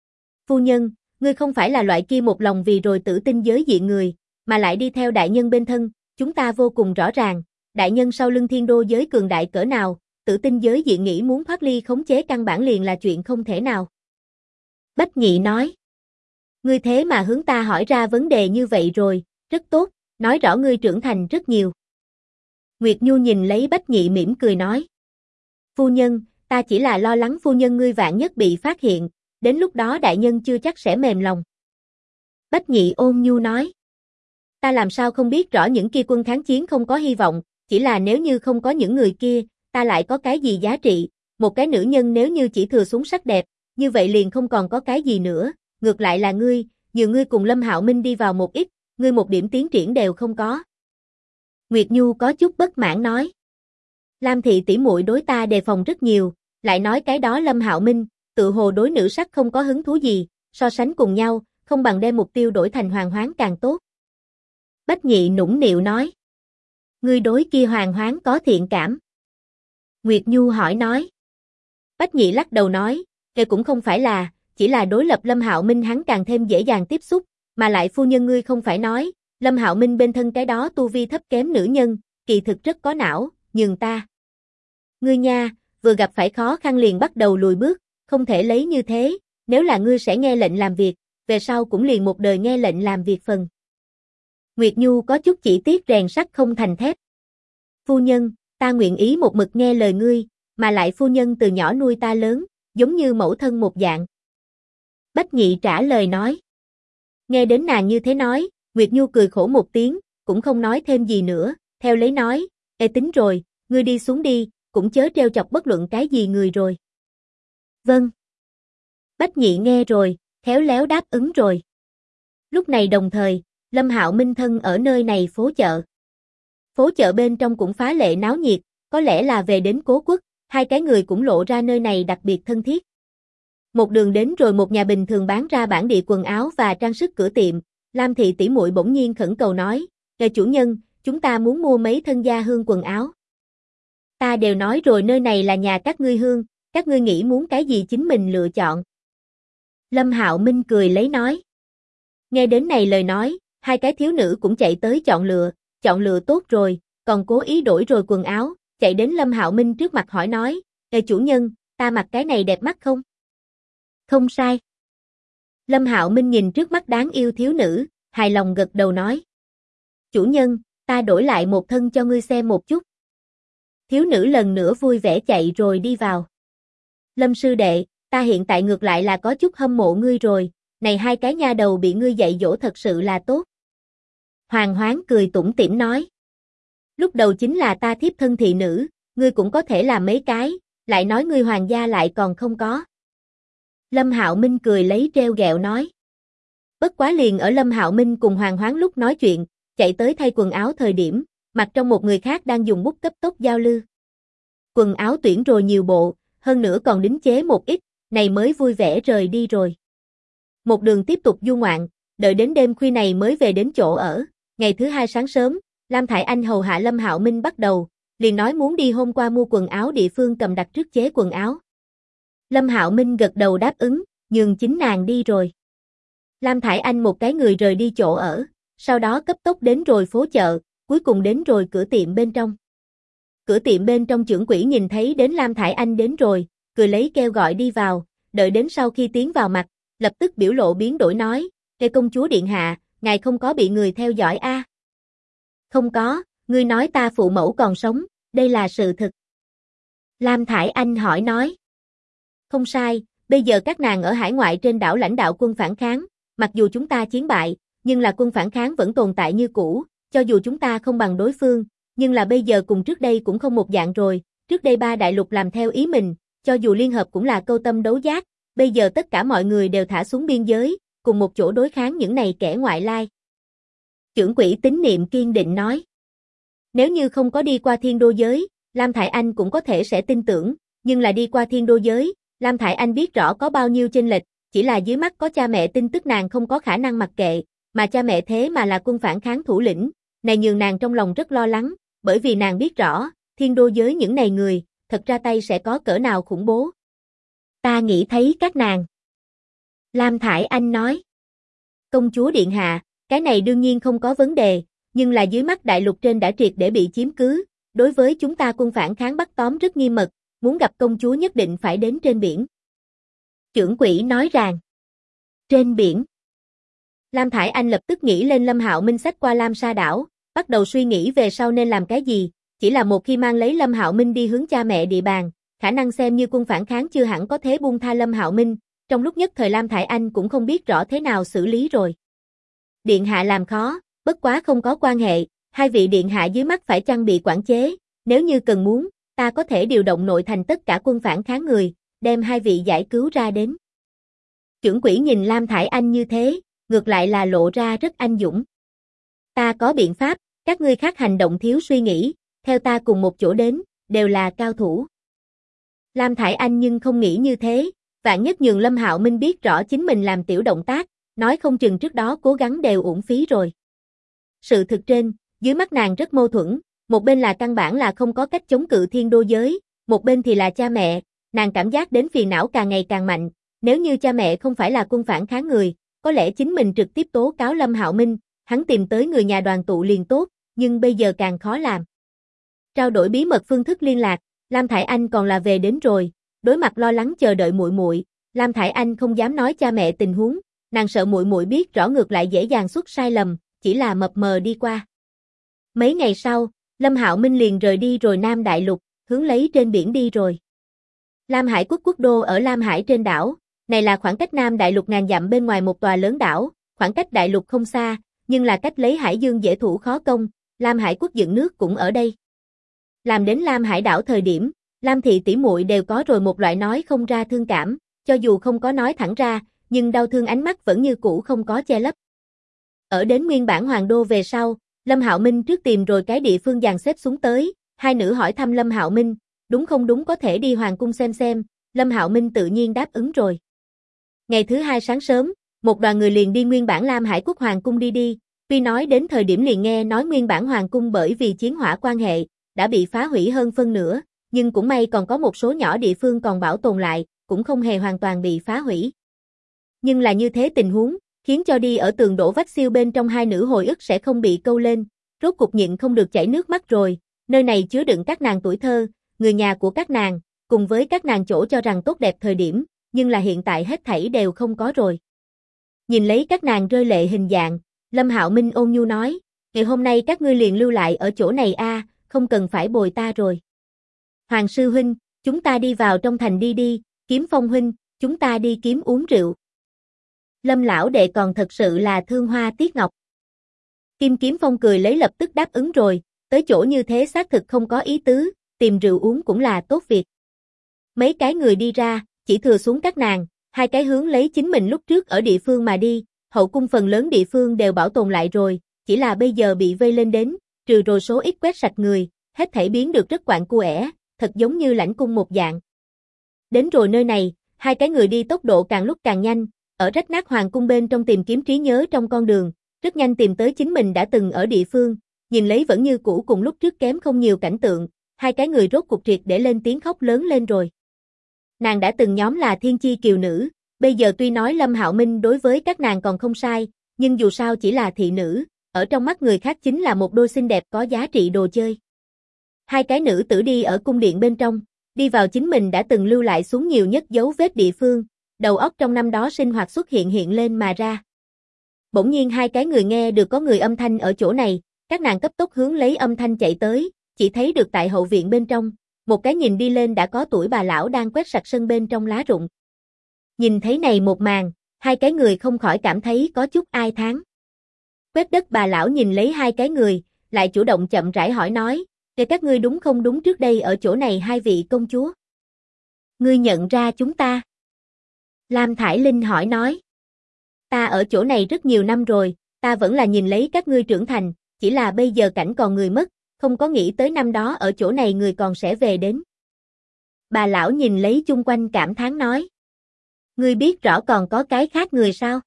Phu nhân, ngươi không phải là loại kia một lòng vì rồi tử tinh giới diện người, mà lại đi theo đại nhân bên thân, chúng ta vô cùng rõ ràng, đại nhân sau lưng thiên đô giới cường đại cỡ nào, tử tinh giới diện nghĩ muốn thoát ly khống chế căn bản liền là chuyện không thể nào. Bách Nhị nói. Ngươi thế mà hướng ta hỏi ra vấn đề như vậy rồi, rất tốt, nói rõ ngươi trưởng thành rất nhiều. Nguyệt Nhu nhìn lấy Bách Nhị mỉm cười nói. Phu nhân, ta chỉ là lo lắng phu nhân ngươi vạn nhất bị phát hiện, đến lúc đó đại nhân chưa chắc sẽ mềm lòng. Bách Nhị ôn nhu nói. Ta làm sao không biết rõ những kia quân kháng chiến không có hy vọng, chỉ là nếu như không có những người kia, ta lại có cái gì giá trị, một cái nữ nhân nếu như chỉ thừa xuống sắc đẹp, như vậy liền không còn có cái gì nữa, ngược lại là ngươi, nhiều ngươi cùng Lâm Hạo Minh đi vào một ít, ngươi một điểm tiến triển đều không có. Nguyệt Nhu có chút bất mãn nói. Lam thị tỷ muội đối ta đề phòng rất nhiều, lại nói cái đó Lâm Hạo Minh, tự hồ đối nữ sắc không có hứng thú gì, so sánh cùng nhau, không bằng đem mục tiêu đổi thành Hoàng Hoán càng tốt. Bách Nhị nũng nịu nói. Ngươi đối kia Hoàng Hoán có thiện cảm. Nguyệt Nhu hỏi nói. Bách Nhị lắc đầu nói, kể cũng không phải là, chỉ là đối lập Lâm Hạo Minh hắn càng thêm dễ dàng tiếp xúc, mà lại phu nhân ngươi không phải nói, Lâm Hạo Minh bên thân cái đó tu vi thấp kém nữ nhân, kỳ thực rất có não, nhường ta. Ngươi nha, vừa gặp phải khó khăn liền bắt đầu lùi bước, không thể lấy như thế, nếu là ngươi sẽ nghe lệnh làm việc, về sau cũng liền một đời nghe lệnh làm việc phần. Nguyệt Nhu có chút chỉ tiếc rèn sắt không thành thép. Phu nhân, ta nguyện ý một mực nghe lời ngươi, mà lại phu nhân từ nhỏ nuôi ta lớn, giống như mẫu thân một dạng. Bách Nhị trả lời nói. Nghe đến nàng như thế nói, Nguyệt Nhu cười khổ một tiếng, cũng không nói thêm gì nữa, theo lấy nói, ê tính rồi, ngươi đi xuống đi, cũng chớ treo chọc bất luận cái gì người rồi. Vâng. Bách Nhị nghe rồi, khéo léo đáp ứng rồi. Lúc này đồng thời, Lâm Hạo Minh thân ở nơi này phố chợ. Phố chợ bên trong cũng phá lệ náo nhiệt, có lẽ là về đến Cố Quốc, hai cái người cũng lộ ra nơi này đặc biệt thân thiết. Một đường đến rồi một nhà bình thường bán ra bản địa quần áo và trang sức cửa tiệm, Lam thị tỷ muội bỗng nhiên khẩn cầu nói, "Kìa chủ nhân, chúng ta muốn mua mấy thân gia hương quần áo." Ta đều nói rồi nơi này là nhà các ngươi hương, các ngươi nghĩ muốn cái gì chính mình lựa chọn. Lâm Hạo Minh cười lấy nói. Nghe đến này lời nói, hai cái thiếu nữ cũng chạy tới chọn lựa tốt rồi, còn cố ý đổi rồi quần áo, chạy đến Lâm Hạo Minh trước mặt hỏi nói, "Ê chủ nhân, ta mặc cái này đẹp mắt không?" Không sai. Lâm Hạo Minh nhìn trước mắt đáng yêu thiếu nữ, hài lòng gật đầu nói. Chủ nhân, ta đổi lại một thân cho ngươi xem một chút. Thiếu nữ lần nữa vui vẻ chạy rồi đi vào. Lâm sư đệ, ta hiện tại ngược lại là có chút hâm mộ ngươi rồi, này hai cái nha đầu bị ngươi dạy dỗ thật sự là tốt. Hoàng Hoán cười tủm tỉm nói. Lúc đầu chính là ta thiếp thân thị nữ, ngươi cũng có thể làm mấy cái, lại nói ngươi hoàng gia lại còn không có. Lâm Hạo Minh cười lấy treo gẹo nói. Bất quá liền ở Lâm Hạo Minh cùng Hoàng Hoán lúc nói chuyện, chạy tới thay quần áo thời điểm, mặt trong một người khác đang dùng bút cấp tốc giao lưu. Quần áo tuyển rồi nhiều bộ, hơn nữa còn đính chế một ít, này mới vui vẻ rời đi rồi. Một đường tiếp tục du ngoạn, đợi đến đêm khuya này mới về đến chỗ ở. Ngày thứ hai sáng sớm, Lam Thải Anh hầu hạ Lâm Hạo Minh bắt đầu, liền nói muốn đi hôm qua mua quần áo địa phương cầm đặt trước chế quần áo. Lâm Hạo Minh gật đầu đáp ứng, nhường chính nàng đi rồi. Lam Thải Anh một cái người rời đi chỗ ở, sau đó cấp tốc đến rồi phố chợ, cuối cùng đến rồi cửa tiệm bên trong. Cửa tiệm bên trong trưởng quỹ nhìn thấy đến Lam Thải Anh đến rồi, cười lấy kêu gọi đi vào, đợi đến sau khi tiến vào mặt, lập tức biểu lộ biến đổi nói, "Kê công chúa điện hạ, ngài không có bị người theo dõi a?" "Không có, ngươi nói ta phụ mẫu còn sống, đây là sự thực." Lam Thải Anh hỏi nói. "Không sai, bây giờ các nàng ở hải ngoại trên đảo lãnh đạo quân phản kháng, mặc dù chúng ta chiến bại, nhưng là quân phản kháng vẫn tồn tại như cũ, cho dù chúng ta không bằng đối phương, nhưng là bây giờ cùng trước đây cũng không một dạng rồi, trước đây ba đại lục làm theo ý mình, cho dù liên hợp cũng là câu tâm đấu giác, bây giờ tất cả mọi người đều thả xuống biên giới, cùng một chỗ đối kháng những này kẻ ngoại lai." Trưởng quỹ tín niệm kiên định nói. Nếu như không có đi qua thiên đô giới, Lam Thải Anh cũng có thể sẽ tin tưởng, nhưng là đi qua thiên đô giới, Lam Thải Anh biết rõ có bao nhiêu chênh lệch, chỉ là dưới mắt có cha mẹ tin tức nàng không có khả năng mặc kệ, mà cha mẹ thế mà là quân phản kháng thủ lĩnh, này nhường nàng trong lòng rất lo lắng, bởi vì nàng biết rõ, thiên đô giới những này người, thật ra tay sẽ có cỡ nào khủng bố. "Ta nghĩ thấy các nàng." Lam Thải Anh nói. "Công chúa điện hạ, cái này đương nhiên không có vấn đề, nhưng là dưới mắt đại lục trên đã triệt để bị chiếm cứ, đối với chúng ta quân phản kháng bắt tóm rất nghiêm mật, muốn gặp công chúa nhất định phải đến trên biển." Trưởng quỹ nói rằng. Trên biển. Lam Thải Anh lập tức nghĩ lên Lâm Hạo Minh xách qua Lam Sa đảo, bắt đầu suy nghĩ về sau nên làm cái gì, chỉ là một khi mang lấy Lâm Hạo Minh đi hướng cha mẹ địa bàn, khả năng xem như quân phản kháng chưa hẳn có thế buông tha Lâm Hạo Minh, trong lúc nhất thời Lam Thải Anh cũng không biết rõ thế nào xử lý rồi. "Điện hạ làm khó, bất quá không có quan hệ, hai vị điện hạ dưới mắt phải chăng bị quản chế, nếu như cần muốn, ta có thể điều động nội thành tất cả quân phản kháng người, đem hai vị giải cứu ra đến." Trưởng quỹ nhìn Lam Thải Anh như thế, ngược lại là lộ ra rất anh dũng. "Ta có biện pháp, các ngươi khác hành động thiếu suy nghĩ, theo ta cùng một chỗ đến, đều là cao thủ." Lam Thải Anh nhưng không nghĩ như thế, vạn nhất nhường Lâm Hạo Minh biết rõ chính mình làm tiểu động tác, nói không chừng trước đó cố gắng đều uổng phí rồi. Sự thực trên, dưới mắt nàng rất mâu thuẫn, một bên là căn bản là không có cách chống cự thiên đô giới, một bên thì là cha mẹ, nàng cảm giác đến phiền não càng ngày càng mạnh, nếu như cha mẹ không phải là quân phản kháng người, có lẽ chính mình trực tiếp tố cáo Lâm Hạo Minh, hắn tìm tới người nhà đoàn tụ liền tốt, nhưng bây giờ càng khó làm. Trao đổi bí mật phương thức liên lạc, Lam Thải Anh còn là về đến rồi, đối mặt lo lắng chờ đợi muội muội, Lam Thải Anh không dám nói cha mẹ tình huống, nàng sợ muội muội biết rõ ngược lại dễ dàng xuất sai lầm, chỉ là mập mờ đi qua. Mấy ngày sau, Lâm Hạo Minh liền rời đi rồi Nam Đại Lục, hướng lấy trên biển đi rồi. Lam Hải quốc quốc đô ở Lam Hải trên đảo, này là khoảng cách Nam Đại Lục ngàn dặm bên ngoài một tòa lớn đảo, khoảng cách Đại Lục không xa, nhưng là cách lấy Hải Dương dễ thủ khó công, Lam Hải quốc dựng nước cũng ở đây. Làm đến Lam Hải đảo thời điểm, Lam thị tỷ muội đều có rồi một loại nói không ra thương cảm, cho dù không có nói thẳng ra, nhưng đau thương ánh mắt vẫn như cũ không có che lấp. Ở đến nguyên bản hoàng đô về sau, Lâm Hạo Minh trước tìm rồi cái địa phương dàn xếp xuống tới, hai nữ hỏi thăm Lâm Hạo Minh, đúng không đúng có thể đi hoàng cung xem, Lâm Hạo Minh tự nhiên đáp ứng rồi. Ngày thứ hai sáng sớm, một đoàn người liền đi nguyên bản Lam Hải quốc hoàng cung đi, tuy nói đến thời điểm liền nghe nói nguyên bản hoàng cung bởi vì chiến hỏa quan hệ, đã bị phá hủy hơn phân nửa, nhưng cũng may còn có một số nhỏ địa phương còn bảo tồn lại, cũng không hề hoàn toàn bị phá hủy. Nhưng là như thế tình huống, khiến cho đi ở tường đổ vách siêu bên trong hai nữ hồi ức sẽ không bị câu lên, rốt cục nhịn không được chảy nước mắt rồi, nơi này chứa đựng các nàng tuổi thơ, người nhà của các nàng, cùng với các nàng chỗ cho rằng tốt đẹp thời điểm, nhưng là hiện tại hết thảy đều không có rồi. Nhìn lấy các nàng rơi lệ hình dạng, Lâm Hạo Minh ôn nhu nói, ngày hôm nay các ngươi liền lưu lại ở chỗ này a, không cần phải bồi ta rồi. Hoàng sư huynh, chúng ta đi vào trong thành đi, Kiếm Phong huynh, chúng ta đi kiếm uống rượu. Lâm lão đệ còn thật sự là thương hoa tiếc ngọc. Kim Kiếm Phong cười lấy lập tức đáp ứng rồi, tới chỗ như thế xác thực không có ý tứ, tìm rượu uống cũng là tốt việc. Mấy cái người đi ra, chỉ thừa xuống các nàng, hai cái hướng lấy chính mình lúc trước ở địa phương mà đi, hậu cung phần lớn địa phương đều bảo tồn lại rồi, chỉ là bây giờ bị vây lên đến, trừ rồi số ít quét sạch người, hết thảy biến được rất quạnh cuể, thật giống như lãnh cung một dạng. Đến rồi nơi này, hai cái người đi tốc độ càng lúc càng nhanh, ở rách nát hoàng cung bên trong tìm kiếm trí nhớ trong con đường, rất nhanh tìm tới chính mình đã từng ở địa phương, nhìn lấy vẫn như cũ cùng lúc trước kém không nhiều cảnh tượng, hai cái người rốt cuộc triệt để lên tiếng khóc lớn lên rồi. Nàng đã từng nhóm là thiên chi kiều nữ, bây giờ tuy nói Lâm Hạo Minh đối với các nàng còn không sai, nhưng dù sao chỉ là thị nữ, ở trong mắt người khác chính là một đôi xinh đẹp có giá trị đồ chơi. Hai cái nữ tử đi ở cung điện bên trong, đi vào chính mình đã từng lưu lại xuống nhiều nhất dấu vết địa phương, đầu óc trong năm đó sinh hoạt xuất hiện lên mà ra. Bỗng nhiên hai cái người nghe được có người âm thanh ở chỗ này, các nàng cấp tốc hướng lấy âm thanh chạy tới, chỉ thấy được tại hậu viện bên trong, một cái nhìn đi lên đã có tuổi bà lão đang quét sạch sân bên trong lá rụng. Nhìn thấy này một màn, hai cái người không khỏi cảm thấy có chút ai thán. Quét đất bà lão nhìn lấy hai cái người, lại chủ động chậm rãi hỏi nói, để các ngươi đúng không đúng trước đây ở chỗ này hai vị công chúa? Ngươi nhận ra chúng ta? Lam Thải Linh hỏi nói. Ta ở chỗ này rất nhiều năm rồi, ta vẫn là nhìn lấy các ngươi trưởng thành, chỉ là bây giờ cảnh còn người mất, không có nghĩ tới năm đó ở chỗ này người còn sẽ về đến. Bà lão nhìn lấy chung quanh cảm thán nói. Ngươi biết rõ còn có cái khác người sao?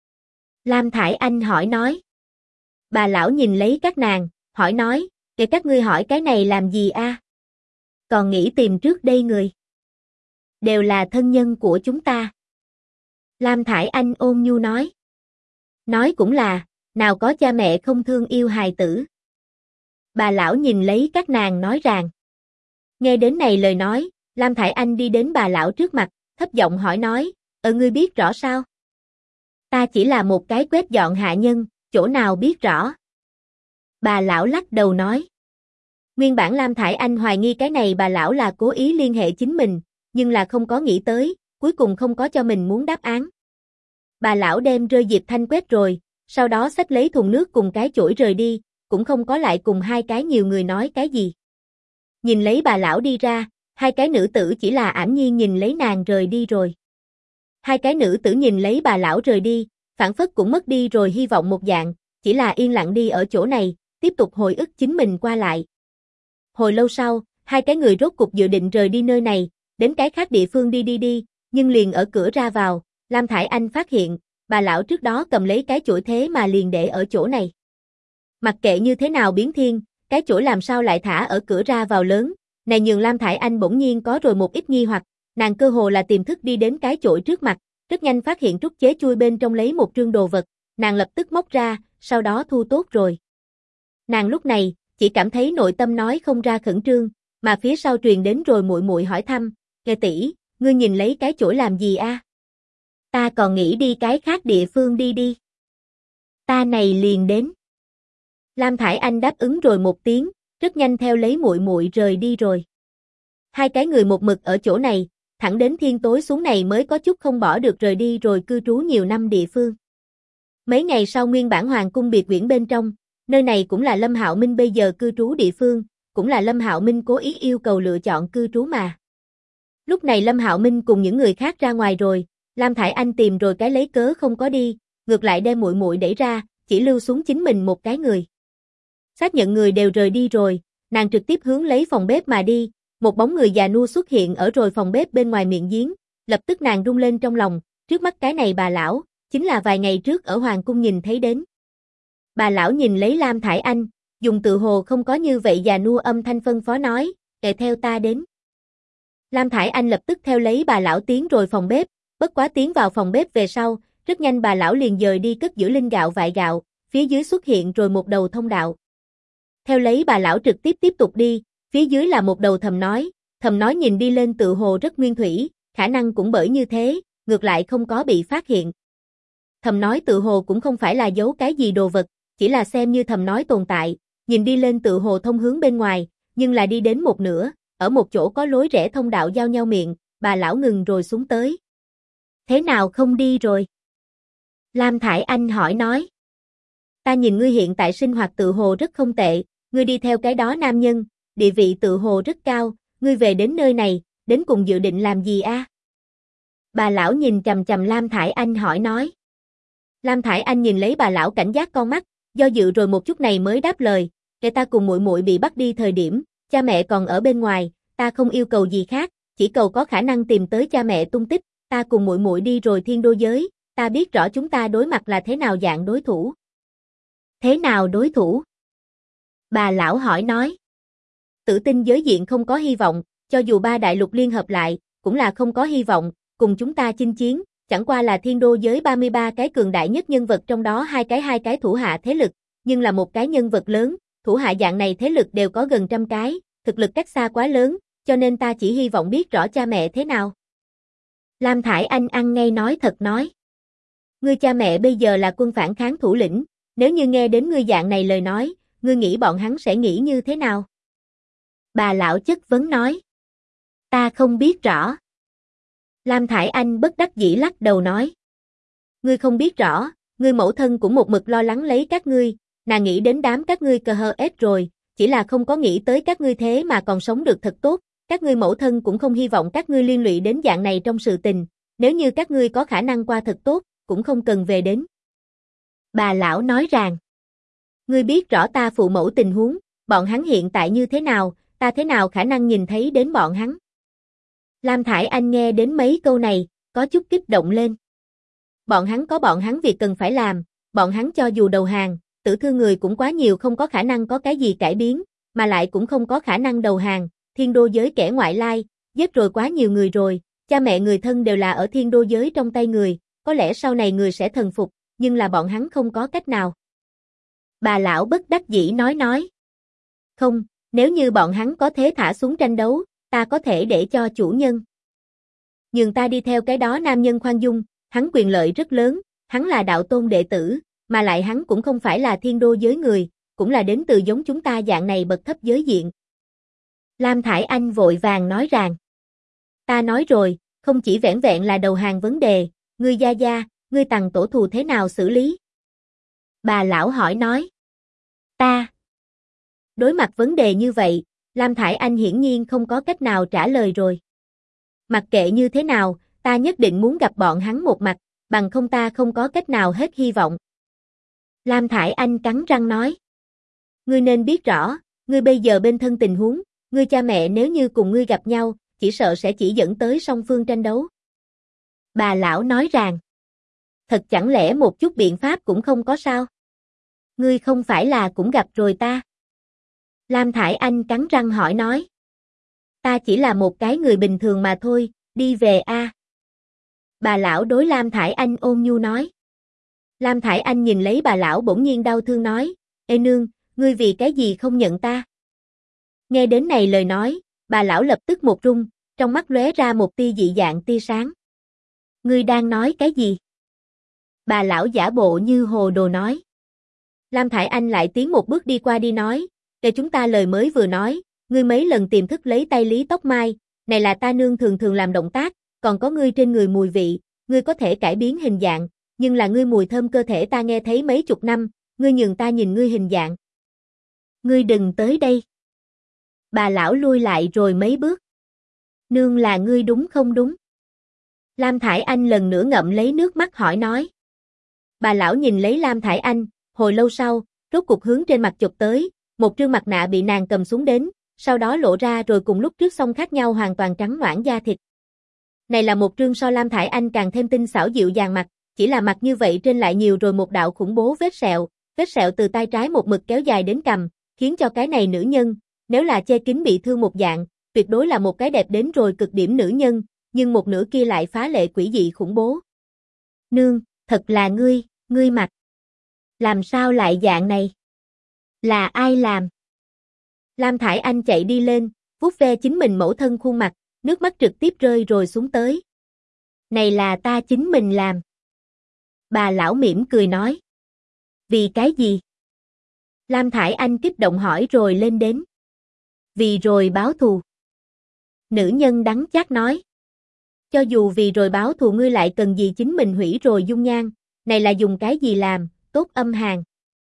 Lam Thải Anh hỏi nói. Bà lão nhìn lấy các nàng, hỏi nói, để các ngươi hỏi cái này làm gì a? Còn nghĩ tìm trước đây người. Đều là thân nhân của chúng ta. Lam Thải Anh ôn nhu nói. Nói cũng là, nào có cha mẹ không thương yêu hài tử. Bà lão nhìn lấy các nàng nói rằng. Nghe đến này lời nói, Lam Thải Anh đi đến bà lão trước mặt, thấp giọng hỏi nói, ngươi biết rõ sao? Ta chỉ là một cái quét dọn hạ nhân, chỗ nào biết rõ? Bà lão lắc đầu nói. Nguyên bản Lam Thải Anh hoài nghi cái này bà lão là cố ý liên hệ chính mình, nhưng là không có nghĩ tới, cuối cùng không có cho mình muốn đáp án. Bà lão đem rơi Diệp Thanh quét rồi, sau đó xách lấy thùng nước cùng cái chổi rời đi, cũng không có lại cùng hai cái nhiều người nói cái gì. Nhìn lấy bà lão đi ra, hai cái nữ tử chỉ là ảm nhiên nhìn lấy nàng rời đi rồi. Hai cái nữ tử nhìn lấy bà lão rời đi, phảng phất cũng mất đi rồi hy vọng một dạng, chỉ là yên lặng đi ở chỗ này, tiếp tục hồi ức chính mình qua lại. Hồi lâu sau, hai cái người rốt cục dự định rời đi nơi này, đến cái khác địa phương đi, nhưng liền ở cửa ra vào, Lam Thải Anh phát hiện, bà lão trước đó cầm lấy cái chổi thế mà liền để ở chỗ này. Mặc kệ như thế nào biến thiên, cái chổi làm sao lại thả ở cửa ra vào lớn, này nhường Lam Thải Anh bỗng nhiên có rồi một ít nghi hoặc, nàng cơ hồ là tiềm thức đi đến cái chổi trước mặt, rất nhanh phát hiện trúc chế chui bên trong lấy một trương đồ vật, nàng lập tức móc ra, sau đó thu tốt rồi. Nàng lúc này, chỉ cảm thấy nội tâm nói không ra khẩn trương, mà phía sau truyền đến rồi muội muội hỏi thăm, "Kẻ tỷ, ngươi nhìn lấy cái chổi làm gì a?" "Ta còn nghĩ đi cái khác địa phương đi. Ta này liền đến." Lam Thải Anh đáp ứng rồi một tiếng, rất nhanh theo lấy muội muội rời đi rồi. Hai cái người một mực ở chỗ này, thẳng đến thiên tối xuống này mới có chút không bỏ được rời đi rồi cư trú nhiều năm địa phương. Mấy ngày sau nguyên bản hoàng cung biệt viện bên trong, nơi này cũng là Lâm Hạo Minh bây giờ cư trú địa phương, cũng là Lâm Hạo Minh cố ý yêu cầu lựa chọn cư trú mà. Lúc này Lâm Hạo Minh cùng những người khác ra ngoài rồi, Lam Thải Anh tìm rồi cái lấy cớ không có đi, ngược lại đem muội muội đẩy ra, chỉ lưu xuống chính mình một cái người. Xác nhận người đều rời đi rồi, nàng trực tiếp hướng lấy phòng bếp mà đi, một bóng người già nua xuất hiện ở rồi phòng bếp bên ngoài miệng giếng, lập tức nàng rung lên trong lòng, trước mắt cái này bà lão, chính là vài ngày trước ở hoàng cung nhìn thấy đến. Bà lão nhìn lấy Lam Thải Anh, dùng tự hồ không có như vậy già nua âm thanh phân phó nói, "Kệ theo ta đến." Lam Thải Anh lập tức theo lấy bà lão tiến rồi phòng bếp, bất quá tiến vào phòng bếp về sau, rất nhanh bà lão liền dời đi cất giữ linh gạo vại gạo, phía dưới xuất hiện rồi một đầu thông đạo. Theo lấy bà lão trực tiếp tục đi, phía dưới là một đầu thầm nói nhìn đi lên tự hồ rất nguyên thủy, khả năng cũng bởi như thế, ngược lại không có bị phát hiện. Thầm nói tự hồ cũng không phải là giấu cái gì đồ vật, chỉ là xem như thầm nói tồn tại, nhìn đi lên tự hồ thông hướng bên ngoài, nhưng là đi đến một nửa, ở một chỗ có lối rẽ thông đạo giao nhau miệng, bà lão ngừng rồi xuống tới. "Thế nào không đi rồi?" Lam Thải Anh hỏi nói. "Ta nhìn ngươi hiện tại sinh hoạt tự hồ rất không tệ, ngươi đi theo cái đó nam nhân, địa vị tự hồ rất cao, ngươi về đến nơi này, đến cùng dự định làm gì a?" Bà lão nhìn chằm chằm Lam Thải Anh hỏi nói. Lam Thải Anh nhìn lấy bà lão cảnh giác con mắt, do dự rồi một chút này mới đáp lời, "Kể ta cùng muội muội bị bắt đi thời điểm, cha mẹ còn ở bên ngoài, ta không yêu cầu gì khác, chỉ cầu có khả năng tìm tới cha mẹ tung tích, ta cùng muội muội đi rồi thiên đô giới, ta biết rõ chúng ta đối mặt là thế nào dạng đối thủ. Thế nào đối thủ? Bà lão hỏi nói. Tử tinh giới diện không có hy vọng, cho dù ba đại lục liên hợp lại, cũng là không có hy vọng, cùng chúng ta chinh chiến, chẳng qua là thiên đô giới 33 cái cường đại nhất nhân vật trong đó hai cái thủ hạ thế lực, nhưng là một cái nhân vật lớn, thủ hạ dạng này thế lực đều có gần 100 cái, thực lực cách xa quá lớn, cho nên ta chỉ hy vọng biết rõ cha mẹ thế nào. Lam Thải Anh ăn ngay nói thật nói. Ngươi cha mẹ bây giờ là quân phản kháng thủ lĩnh, nếu như nghe đến ngươi dạng này lời nói, ngươi nghĩ bọn hắn sẽ nghĩ như thế nào? Bà lão chất vấn nói. Ta không biết rõ. Lam Thải Anh bất đắc dĩ lắc đầu nói. Ngươi không biết rõ, ngươi mẫu thân cũng một mực lo lắng lấy các ngươi, nàng nghĩ đến đám các ngươi cờ hờ ết rồi, chỉ là không có nghĩ tới các ngươi thế mà còn sống được thật tốt, các ngươi mẫu thân cũng không hy vọng các ngươi liên lụy đến dạng này trong sự tình, nếu như các ngươi có khả năng qua thật tốt, cũng không cần về đến. Bà lão nói rằng, ngươi biết rõ ta phụ mẫu tình huống, bọn hắn hiện tại như thế nào, ta thế nào khả năng nhìn thấy đến bọn hắn. Lam Thải Anh nghe đến mấy câu này, có chút kích động lên. Bọn hắn có bọn hắn việc cần phải làm, bọn hắn cho dù đầu hàng, tử thương người cũng quá nhiều không có khả năng có cái gì cải biến, mà lại cũng không có khả năng đầu hàng, thiên đô giới kẻ ngoại lai, giết rồi quá nhiều người rồi, cha mẹ người thân đều là ở thiên đô giới trong tay người, có lẽ sau này người sẽ thần phục, nhưng là bọn hắn không có cách nào. Bà lão bất đắc dĩ nói. Không, nếu như bọn hắn có thế thả xuống tranh đấu, ta có thể để cho chủ nhân. Nhưng ta đi theo cái đó nam nhân khoan dung, hắn quyền lợi rất lớn, hắn là đạo tôn đệ tử, mà lại hắn cũng không phải là thiên đô giới người, cũng là đến từ giống chúng ta dạng này bậc thấp giới diện. Lam Thải Anh vội vàng nói rằng, ta nói rồi, không chỉ vẻn vẹn là đầu hàng vấn đề, ngươi gia, ngươi tằng tổ thù thế nào xử lý? Bà lão hỏi nói, ta. Đối mặt vấn đề như vậy, Lam Thải Anh hiển nhiên không có cách nào trả lời rồi. Mặc kệ như thế nào, ta nhất định muốn gặp bọn hắn một mặt, bằng không ta không có cách nào hết hy vọng. Lam Thải Anh cắn răng nói. Ngươi nên biết rõ, ngươi bây giờ bên thân tình huống, ngươi cha mẹ nếu như cùng ngươi gặp nhau, chỉ sợ sẽ chỉ dẫn tới song phương tranh đấu. Bà lão nói rằng, thật chẳng lẽ một chút biện pháp cũng không có sao? Ngươi không phải là cũng gặp rồi ta? Lam Thải Anh cắn răng hỏi nói. Ta chỉ là một cái người bình thường mà thôi, đi về a. Bà lão đối Lam Thải Anh ôn nhu nói. Lam Thải Anh nhìn lấy bà lão bỗng nhiên đau thương nói, ê nương, ngươi vì cái gì không nhận ta? Nghe đến này lời nói, bà lão lập tức một rung, trong mắt lóe ra một tia dị dạng tia sáng. Ngươi đang nói cái gì? Bà lão giả bộ như hồ đồ nói. Lam Thải Anh lại tiến một bước đi qua đi nói, để chúng ta lời mới vừa nói, ngươi mấy lần tìm thức lấy tay lý tóc mai, này là ta nương thường thường làm động tác, còn có ngươi trên người mùi vị, ngươi có thể cải biến hình dạng, nhưng là ngươi mùi thơm cơ thể ta nghe thấy mấy chục năm, ngươi nhường ta nhìn ngươi hình dạng. Ngươi đừng tới đây. Bà lão lui lại rồi mấy bước. Nương là ngươi đúng không đúng? Lam Thải Anh lần nữa ngậm lấy nước mắt hỏi nói. Bà lão nhìn lấy Lam Thải Anh, hồi lâu sau, rốt cục hướng trên mặt chụp tới, một trương mặt nạ bị nàng cầm xuống đến, sau đó lộ ra rồi cùng lúc trước song khác nhau hoàn toàn trắng noãn da thịt. Này là một trương so Lam Thải Anh càng thêm tinh xảo dịu dàng mặt, chỉ là mặt như vậy trên lại nhiều rồi một đạo khủng bố vết sẹo từ tay trái một mực kéo dài đến cằm, khiến cho cái này nữ nhân, nếu là che kín bị thương một dạng, tuyệt đối là một cái đẹp đến rồi cực điểm nữ nhân, nhưng một nửa kia lại phá lệ quỷ dị khủng bố. Nương, thật là ngươi mặc. Làm sao lại dạng này? Là ai làm? Lam Thải Anh chạy đi lên, vuốt ve chính mình mẫu thân khuôn mặt, nước mắt trực tiếp rơi rồi xuống tới. Này là ta chính mình làm. Bà lão mỉm cười nói. Vì cái gì? Lam Thải Anh kích động hỏi rồi lên đến. Vì rồi báo thù. Nữ nhân đắng chát nói. Cho dù vì rồi báo thù ngươi lại cần gì chính mình hủy rồi dung nhan, này là dùng cái gì làm, tốt âm hàn.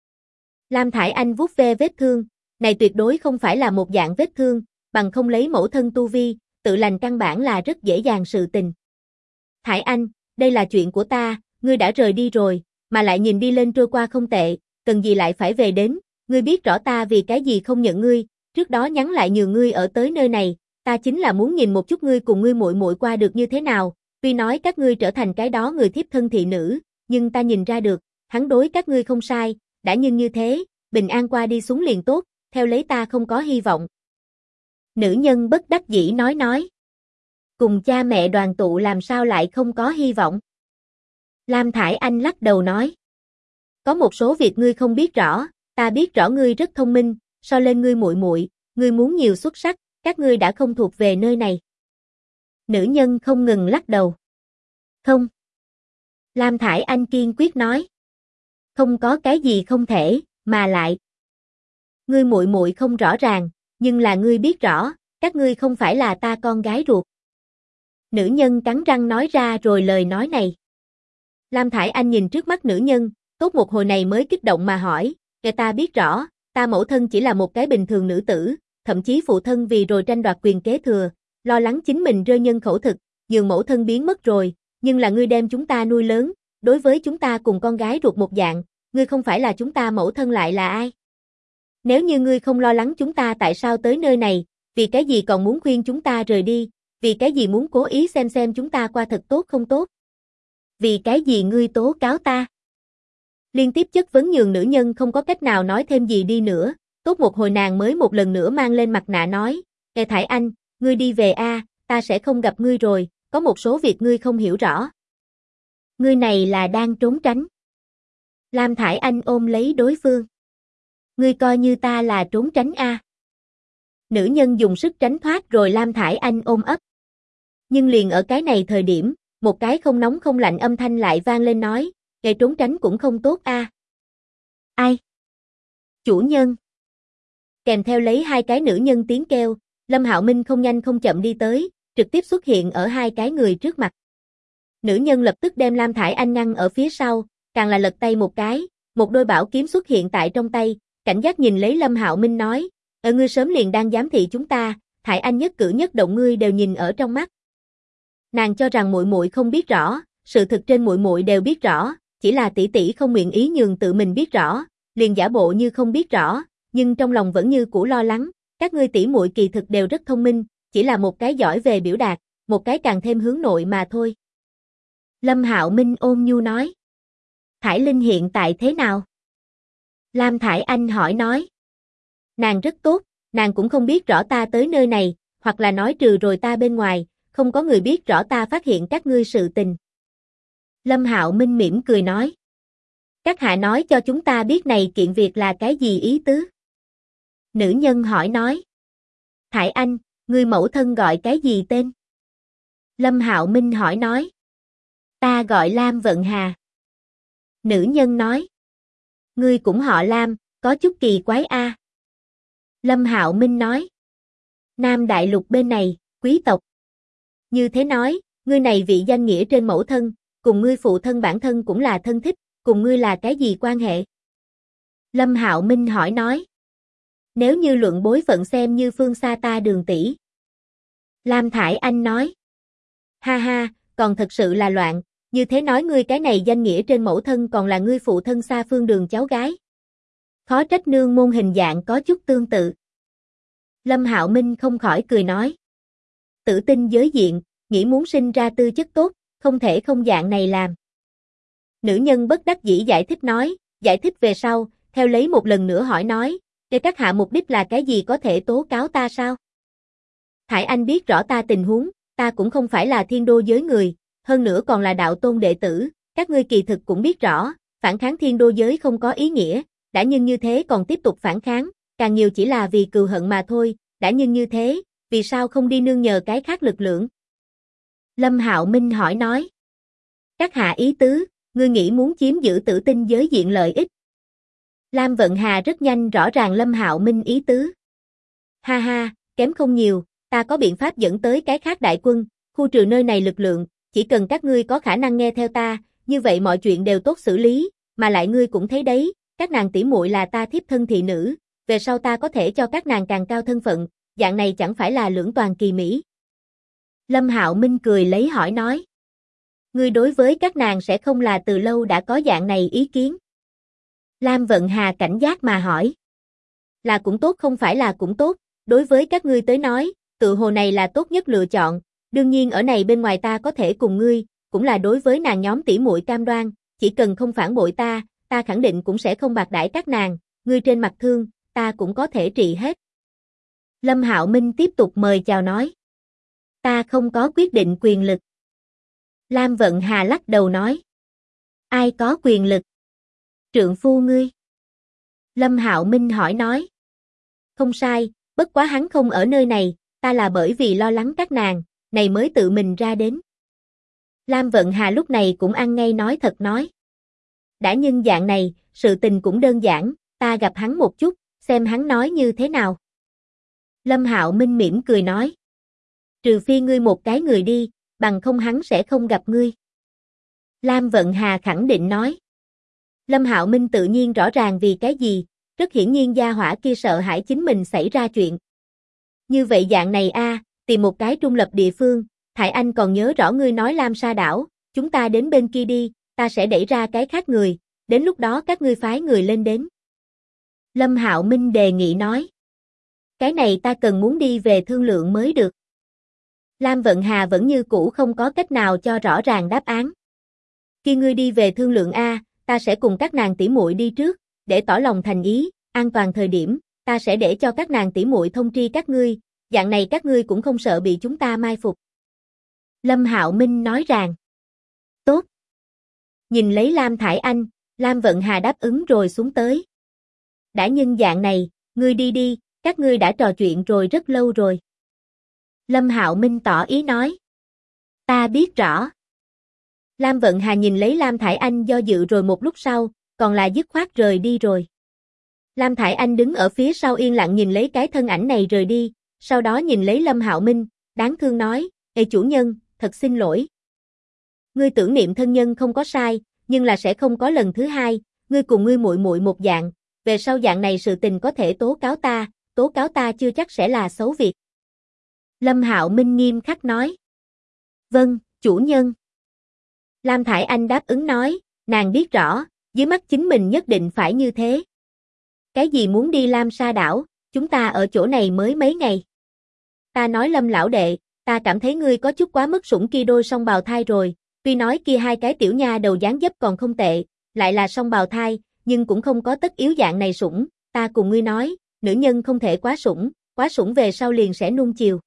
Lam Thải Anh vuốt ve vết thương, này tuyệt đối không phải là một dạng vết thương, bằng không lấy mẫu thân tu vi, tự lành căn bản là rất dễ dàng sự tình. Thải Anh, đây là chuyện của ta, ngươi đã rời đi rồi, mà lại nhìn đi lên trôi qua không tệ, cần gì lại phải về đến, ngươi biết rõ ta vì cái gì không nhận ngươi, trước đó nhắn lại nhường ngươi ở tới nơi này, ta chính là muốn nhìn một chút ngươi cùng ngươi muội muội qua được như thế nào, Tuy nói các ngươi trở thành cái đó người thiếp thân thị nữ, nhưng ta nhìn ra được, hắn đối các ngươi không sai, đã nhưng như thế, bình an qua đi xuống liền tốt, theo lấy ta không có hy vọng. Nữ nhân bất đắc dĩ nói. Cùng cha mẹ đoàn tụ làm sao lại không có hy vọng? Lam Thải Anh lắc đầu nói. Có một số việc ngươi không biết rõ, ta biết rõ ngươi rất thông minh, so lên ngươi muội muội, ngươi muốn nhiều xuất sắc, các ngươi đã không thuộc về nơi này. Nữ nhân không ngừng lắc đầu. Không. Lam Thải Anh kiên quyết nói. Không có cái gì không thể, mà lại. Ngươi muội muội không rõ ràng, nhưng là ngươi biết rõ, các ngươi không phải là ta con gái ruột. Nữ nhân cắn răng nói ra rồi lời nói này. Lam Thải Anh nhìn trước mắt nữ nhân, tốt một hồi này mới kích động mà hỏi, kể ta biết rõ, ta mẫu thân chỉ là một cái bình thường nữ tử, thậm chí phụ thân vì rồi tranh đoạt quyền kế thừa, lo lắng chính mình rơi nhân khẩu thực, dường mẫu thân biến mất rồi, nhưng là ngươi đem chúng ta nuôi lớn, đối với chúng ta cùng con gái ruột một dạng, ngươi không phải là chúng ta mẫu thân lại là ai? Nếu như ngươi không lo lắng chúng ta tại sao tới nơi này, vì cái gì còn muốn khuyên chúng ta rời đi, vì cái gì muốn cố ý xem chúng ta qua thật tốt không tốt? Vì cái gì ngươi tố cáo ta? Liên tiếp chất vấn nhường nữ nhân không có cách nào nói thêm gì đi nữa, tốt một hồi nàng mới một lần nữa mang lên mặt nạ nói, Ê Thải Anh, ngươi đi về a, ta sẽ không gặp ngươi rồi, có một số việc ngươi không hiểu rõ. Ngươi này là đang trốn tránh. Lam Thải Anh ôm lấy đối phương. Ngươi coi như ta là trốn tránh a. Nữ nhân dùng sức tránh thoát rồi Lam Thải Anh ôm ấp. Nhưng liền ở cái này thời điểm, một cái không nóng không lạnh âm thanh lại vang lên nói, Ê trốn tránh cũng không tốt a. Ai? Chủ nhân. Kèm theo lấy hai cái nữ nhân tiếng kêu, Lâm Hạo Minh không nhanh không chậm đi tới, trực tiếp xuất hiện ở hai cái người trước mặt. Nữ nhân lập tức đem Lam Thải Anh ngăn ở phía sau, càng là lật tay một cái, một đôi bảo kiếm xuất hiện tại trong tay, cảnh giác nhìn lấy Lâm Hạo Minh nói, ngươi sớm liền đang giám thị chúng ta, Thải Anh nhất cử nhất động ngươi đều nhìn ở trong mắt. Nàng cho rằng muội muội không biết rõ, sự thực trên muội muội đều biết rõ, chỉ là tỷ tỷ không nguyện ý nhường tự mình biết rõ, liền giả bộ như không biết rõ, nhưng trong lòng vẫn như cũ lo lắng, các ngươi tỷ muội kỳ thực đều rất thông minh, chỉ là một cái giỏi về biểu đạt, một cái càng thêm hướng nội mà thôi. Lâm Hạo Minh ôn nhu nói. Thải Linh hiện tại thế nào? Lam Thải Anh hỏi nói. Nàng rất tốt, nàng cũng không biết rõ ta tới nơi này, hoặc là nói trừ rồi ta bên ngoài, không có người biết rõ ta phát hiện các ngươi sự tình. Lâm Hạo Minh mỉm cười nói. Các hạ nói cho chúng ta biết này kiện việc là cái gì ý tứ? Nữ nhân hỏi nói. Thải Anh, ngươi mẫu thân gọi cái gì tên? Lâm Hạo Minh hỏi nói. Ta gọi Lam Vận Hà. Nữ nhân nói. Ngươi cũng họ Lam, có chút kỳ quái a. Lâm Hạo Minh nói. Nam Đại Lục bên này, quý tộc. Như thế nói, ngươi này vị danh nghĩa trên mẫu thân, cùng ngươi phụ thân bản thân cũng là thân thích, cùng ngươi là cái gì quan hệ? Lâm Hạo Minh hỏi nói. Nếu như luận bối phận xem như phương xa ta Đường tỷ. Lam Thải Anh nói. Ha ha, còn thật sự là loạn, như thế nói ngươi cái này danh nghĩa trên mẫu thân còn là ngươi phụ thân xa phương Đường cháu gái. Khó trách nương môn hình dạng có chút tương tự. Lâm Hạo Minh không khỏi cười nói. Tử tinh giới diện, nghĩ muốn sinh ra tư chất tốt, không thể không dạng này làm. Nữ nhân bất đắc dĩ giải thích nói, giải thích về sau, theo lấy một lần nữa hỏi nói, để các hạ mục đích là cái gì có thể tố cáo ta sao? Thải Anh biết rõ ta tình huống, ta cũng không phải là thiên đô giới người, hơn nữa còn là đạo tôn đệ tử, các ngươi kỳ thực cũng biết rõ, phản kháng thiên đô giới không có ý nghĩa, đã nhưng như thế còn tiếp tục phản kháng, càng nhiều chỉ là vì cừu hận mà thôi, đã nhưng như thế, vì sao không đi nương nhờ cái khác lực lượng? Lâm Hạo Minh hỏi nói. Các hạ ý tứ, ngươi nghĩ muốn chiếm giữ tử tinh giới diện lợi ích. Lam Vận Hà rất nhanh rõ ràng Lâm Hạo Minh ý tứ. Ha ha, kém không nhiều, ta có biện pháp dẫn tới cái khác đại quân, khu trừ nơi này lực lượng, chỉ cần các ngươi có khả năng nghe theo ta, như vậy mọi chuyện đều tốt xử lý, mà lại ngươi cũng thấy đấy, các nàng tỷ muội là ta thiếp thân thị nữ, về sau ta có thể cho các nàng càng cao thân phận, dạng này chẳng phải là lưỡng toàn kỳ mỹ. Lâm Hạo Minh cười lấy hỏi nói. Ngươi đối với các nàng sẽ không là từ lâu đã có dạng này ý kiến. Lam Vận Hà cảnh giác mà hỏi. Là cũng tốt không phải là cũng tốt, đối với các ngươi tới nói, tự hồ này là tốt nhất lựa chọn, Đương nhiên ở này bên ngoài ta có thể cùng ngươi, cũng là đối với nàng nhóm tỷ muội cam đoan, chỉ cần không phản bội ta khẳng định cũng sẽ không bạc đãi các nàng, ngươi trên mặt thương, ta cũng có thể trị hết. Lâm Hạo Minh tiếp tục mời chào nói. Ta không có quyết định quyền lực. Lam Vận Hà lắc đầu nói. Ai có quyền lực? Trượng phu ngươi. Lâm Hạo Minh hỏi nói. Không sai, bất quá hắn không ở nơi này, ta là bởi vì lo lắng các nàng, này mới tự mình ra đến. Lam Vận Hà lúc này cũng ăn ngay nói thật nói. Đã nhân dạng này, sự tình cũng đơn giản, ta gặp hắn một chút, xem hắn nói như thế nào. Lâm Hạo Minh mỉm cười nói. Trừ phi ngươi một cái người đi, bằng không hắn sẽ không gặp ngươi. Lam Vận Hà khẳng định nói. Lâm Hạo Minh tự nhiên rõ ràng vì cái gì, rất hiển nhiên gia hỏa kia sợ hãi chính mình xảy ra chuyện. Như vậy dạng này tìm một cái trung lập địa phương, Thải Anh còn nhớ rõ ngươi nói Lam Sa đảo, chúng ta đến bên kia đi, ta sẽ đẩy ra cái khác người, đến lúc đó các ngươi phái người lên đến. Lâm Hạo Minh đề nghị nói. Cái này ta cần muốn đi về thương lượng mới được. Lam Vận Hà vẫn như cũ không có cách nào cho rõ ràng đáp án. Khi ngươi đi về thương lượng ta sẽ cùng các nàng tỷ muội đi trước, để tỏ lòng thành ý, an toàn thời điểm, ta sẽ để cho các nàng tỷ muội thông tri các ngươi, dạng này các ngươi cũng không sợ bị chúng ta mai phục. Lâm Hạo Minh nói rằng. Tốt. Nhìn lấy Lam Thải Anh, Lam Vận Hà đáp ứng rồi xuống tới. Đã nhân dạng này, ngươi đi đi, các ngươi đã trò chuyện rồi rất lâu rồi. Lâm Hạo Minh tỏ ý nói. Ta biết rõ. Lam Vận Hà nhìn lấy Lam Thải Anh do dự rồi một lúc sau, còn là dứt khoát rời đi rồi. Lam Thải Anh đứng ở phía sau yên lặng nhìn lấy cái thân ảnh này rời đi, sau đó nhìn lấy Lâm Hạo Minh, đáng thương nói, Ê chủ nhân, thật xin lỗi. Ngươi tưởng niệm thân nhân không có sai, nhưng là sẽ không có lần thứ hai, ngươi cùng ngươi muội muội một dạng, về sau dạng này sự tình có thể tố cáo ta chưa chắc sẽ là xấu việc. Lâm Hạo Minh nghiêm khắc nói. Vâng, chủ nhân. Lam Thải Anh đáp ứng nói, nàng biết rõ, dưới mắt chính mình nhất định phải như thế. Cái gì muốn đi Lam Sa đảo, chúng ta ở chỗ này mới mấy ngày. Ta nói Lâm lão đệ, ta cảm thấy ngươi có chút quá mức sủng kia đôi song bào thai rồi, tuy nói kia hai cái tiểu nha đầu dáng dấp còn không tệ, lại là song bào thai, nhưng cũng không có tất yếu dạng này sủng, ta cùng ngươi nói, nữ nhân không thể quá sủng về sau liền sẽ nuông chiều.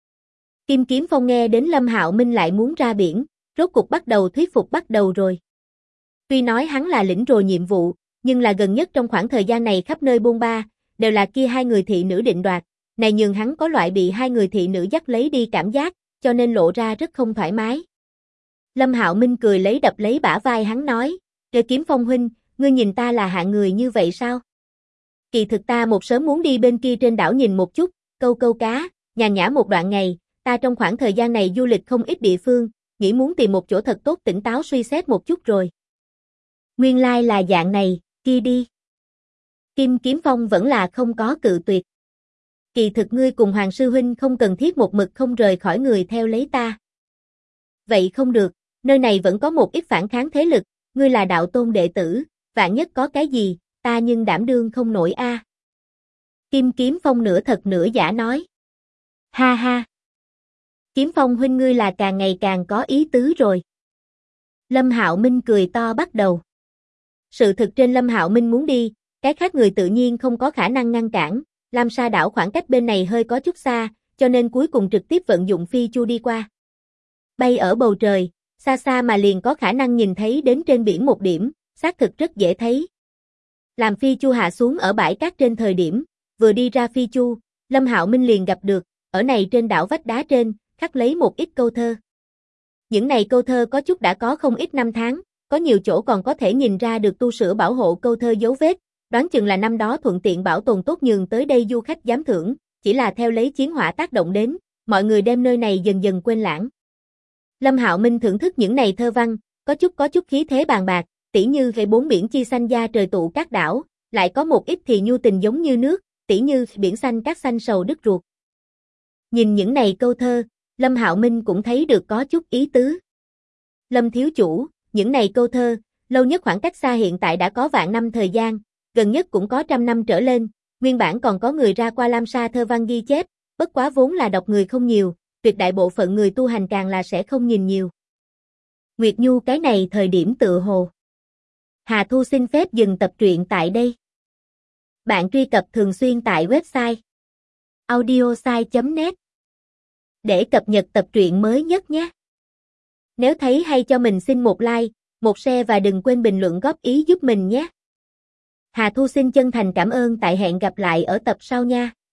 Kim Kiếm Phong nghe đến Lâm Hạo Minh lại muốn ra biển, rốt cục bắt đầu thuyết phục bắt đầu rồi. Tuy nói hắn là lĩnh rồi nhiệm vụ, nhưng là gần nhất trong khoảng thời gian này khắp nơi bôn ba, đều là kia hai người thị nữ định đoạt, này nhường hắn có loại bị hai người thị nữ dắt lấy đi cảm giác, cho nên lộ ra rất không thoải mái. Lâm Hạo Minh cười lấy đập lấy bả vai hắn nói, Kiếm Phong huynh, ngươi nhìn ta là hạng người như vậy sao? Kỳ thực ta một sớm muốn đi bên kia trên đảo nhìn một chút, câu cá, nhàn nhã một đoạn ngày, ta trong khoảng thời gian này du lịch không ít địa phương, nghĩ muốn tìm một chỗ thật tốt tỉnh táo suy xét một chút rồi. Nguyên lai là dạng này, kia đi. Kim Kiếm Phong vẫn là không có cự tuyệt. Kỳ thực ngươi cùng Hoàng sư huynh không cần thiết một mực không rời khỏi người theo lấy ta. Vậy không được, nơi này vẫn có một ít phản kháng thế lực, ngươi là đạo tôn đệ tử, vạn nhất có cái gì, ta nhưng đảm đương không nổi Kim Kiếm Phong nửa thật nửa giả nói. Ha ha. Kiếm Phong huynh ngươi là càng ngày càng có ý tứ rồi. Lâm Hạo Minh cười to bắt đầu. Sự thực trên Lâm Hạo Minh muốn đi, cái khác người tự nhiên không có khả năng ngăn cản, Lam Sa đảo khoảng cách bên này hơi có chút xa, cho nên cuối cùng trực tiếp vận dụng phi chu đi qua. Bay ở bầu trời, xa xa mà liền có khả năng nhìn thấy đến trên biển một điểm, xác thực rất dễ thấy. Làm phi chu hạ xuống ở bãi cát trên thời điểm, vừa đi ra phi chu, Lâm Hạo Minh liền gặp được, ở này trên đảo vách đá trên, khắc lấy một ít câu thơ. Những này câu thơ có chút đã có không ít năm tháng, có nhiều chỗ còn có thể nhìn ra được tu sửa bảo hộ câu thơ dấu vết, đoán chừng là năm đó thuận tiện bảo tồn tốt nhường tới đây du khách giám thưởng, chỉ là theo lấy chiến hỏa tác động đến, mọi người đem nơi này dần dần quên lãng. Lâm Hạo Minh thưởng thức những này thơ văn, có chút khí thế bàn bạc, tỉ như về bốn biển chi xanh da trời tụ các đảo, lại có một ít thì nhu tình giống như nước, tỉ như biển xanh cát xanh sầu đứt ruột. Nhìn những này câu thơ, Lâm Hạo Minh cũng thấy được có chút ý tứ. Lâm thiếu chủ, những này câu thơ, lâu nhất khoảng cách xa hiện tại đã có vạn năm thời gian, gần nhất cũng có 100 năm trở lên, nguyên bản còn có người ra qua Lam Sa thơ văn ghi chép, bất quá vốn là đọc người không nhiều, tuyệt đại bộ phận người tu hành càng là sẽ không nhìn nhiều. Nguyệt Nhu cái này thời điểm tựa hồ. Hà Thu xin phép dừng tập truyện tại đây. Bạn truy cập thường xuyên tại website audiosai.net để cập nhật tập truyện mới nhất nhé. Nếu thấy hay cho mình xin một like, một share và đừng quên bình luận góp ý giúp mình nhé. Hà Thu xin chân thành cảm ơn, tại hẹn gặp lại ở tập sau nha.